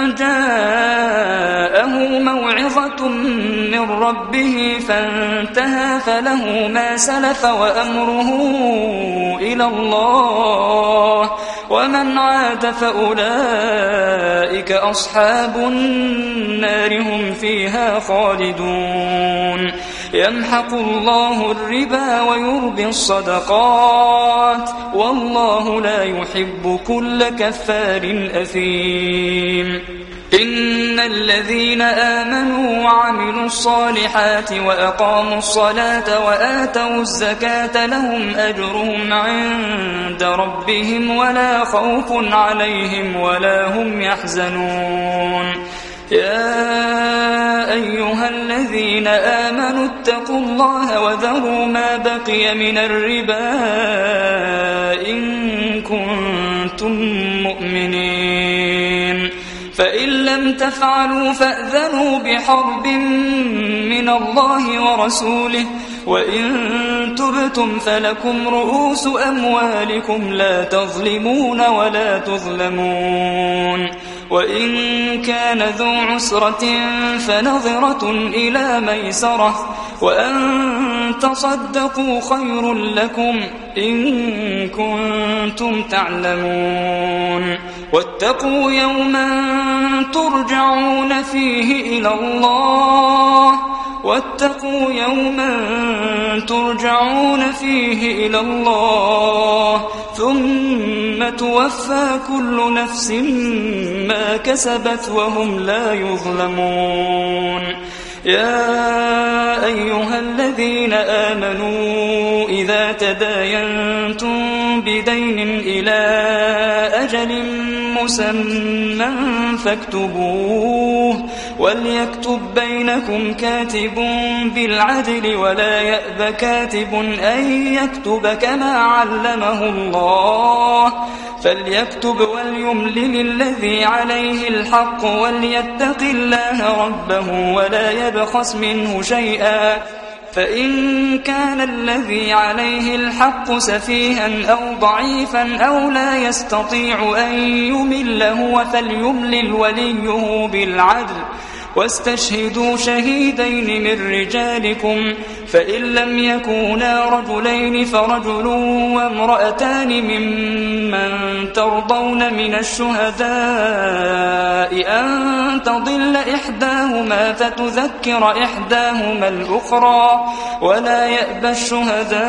Speaker 1: جاءه موعظة من ربه فانتهى فله ما سلف وأمره إلى الله ومن عاد فأولئك أصحاب النار هم فيها خالدون يمحق الله الربا ويربي الصدقات والله لا يحب كل كفار أثيم إن الذين آمنوا وعملوا الصالحات وأقاموا الصلاة وآتوا الزكاة لهم أجرهم عند ربهم ولا خوف عليهم ولا هم يحزنون يا أيها الذين آمنوا اتقوا الله وذروا ما بقي من الربا إن كنتم مؤمنين فإن لم تفعلوا فأذنوا بحرب من الله ورسوله وإن تبتم فلكم رؤوس أموالكم لا تظلمون ولا تظلمون وإن كان ذو عسرة فنظرة إلى ميسرة وأن تصدقوا خير لكم إن كنتم تعلمون واتقوا يوما ترجعون فيه إلى الله واتقوا يوما ترجعون فيه إلى الله ثم توفى كل نفس ما كسبت وهم لا يظلمون يا أيها الذين آمنوا إذا تداينتم بدين إلى أجل مسمى فاكتبوه وليكتب بينكم كاتب بالعدل ولا يأب كاتب أن يكتب كما علمه الله فليكتب وليملل الذي عليه الحق وليتق الله ربه ولا يبخس منه شيئا فإن كان الذي عليه الحق سفيها أو ضعيفا أو لا يستطيع أن يمل هو فليملل وليه بالعدل واستشهدوا شهيدين من رجالكم فإن لم يكونا رجلين فرجل وامرأتان ممن ترضون من الشهداء أن تضل إحداهما فتذكر إحداهما الأخرى ولا يأبى الشهداء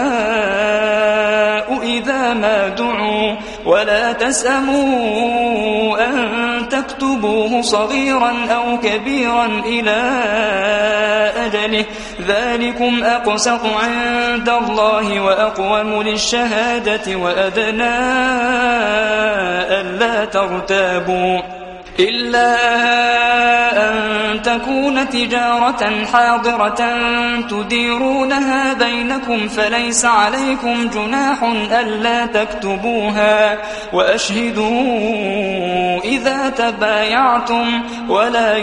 Speaker 1: إذا ما دعوا ولا تسأموا أن تكتبوه صغيرا أو كبيرا إلى أجله ذلكم أقسط عند الله وأقوم للشهادة وأدنى ألا ترتابوا إلا أن تكون تجارة حاضرة تديرونها بينكم فليس عليكم جناح ألا تكتبوها وأشهدوا إذا تبايعتم ولا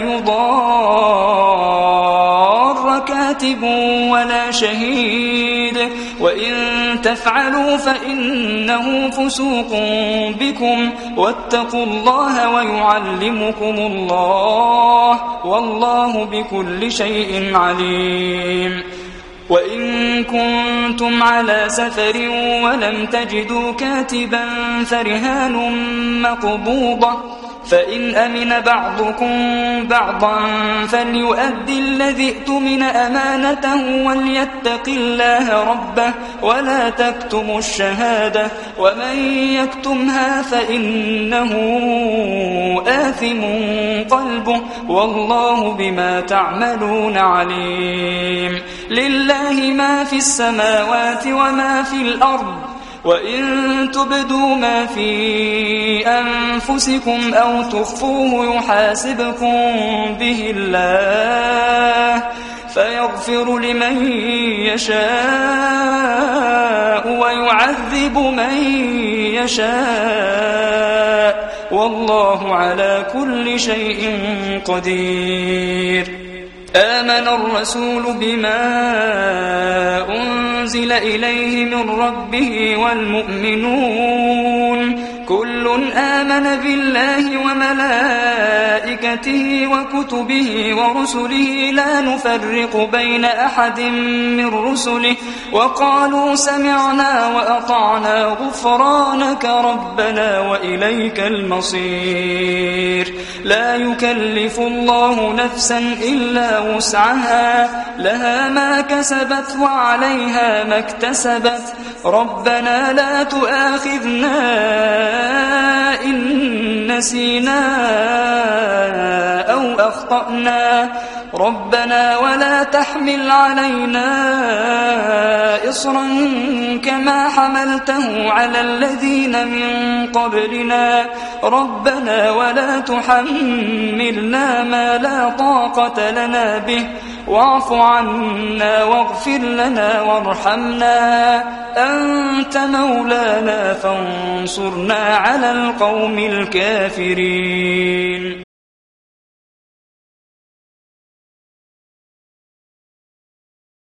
Speaker 1: يضار كاتب ولا شهيد وإن تفعلوا فإنه فسوق بكم واتقوا الله ويعلمكم الله والله بكل شيء عليم وإن كنتم على سفر ولم تجدوا كاتبا فرهان مقبوضة فإن أمن بعضكم بعضا فليؤدي الذي ائتمن أمانته وليتق الله ربه ولا تكتموا الشهادة ومن يكتمها فإنه آثم قلبه والله بما تعملون عليم لله ما في السماوات وما في الأرض وإن تبدوا ما في أنفسكم أو تخفوه يحاسبكم به الله فيغفر لمن يشاء ويعذب من يشاء والله على كل شيء قدير آمن الرسول بما أنزل إليه من ربه والمؤمنون كل آمن بالله وملائكته وكتبه ورسله لا نفرق بين أحد من رسله وقالوا سمعنا وأطعنا غفرانك ربنا وإليك المصير لا يكلف الله نفسا إلا وسعها لها ما كسبت وعليها ما اكتسبت ربنا لا تؤاخذنا إن نسينا أو أخطأنا ربنا ولا تحمل علينا إصرا كما حملته على الذين من قبلنا ربنا ولا تحملنا ما لا طاقة لنا به واعف عنا واغفر لنا وارحمنا أنت مولانا فانصرنا على القوم الكافرين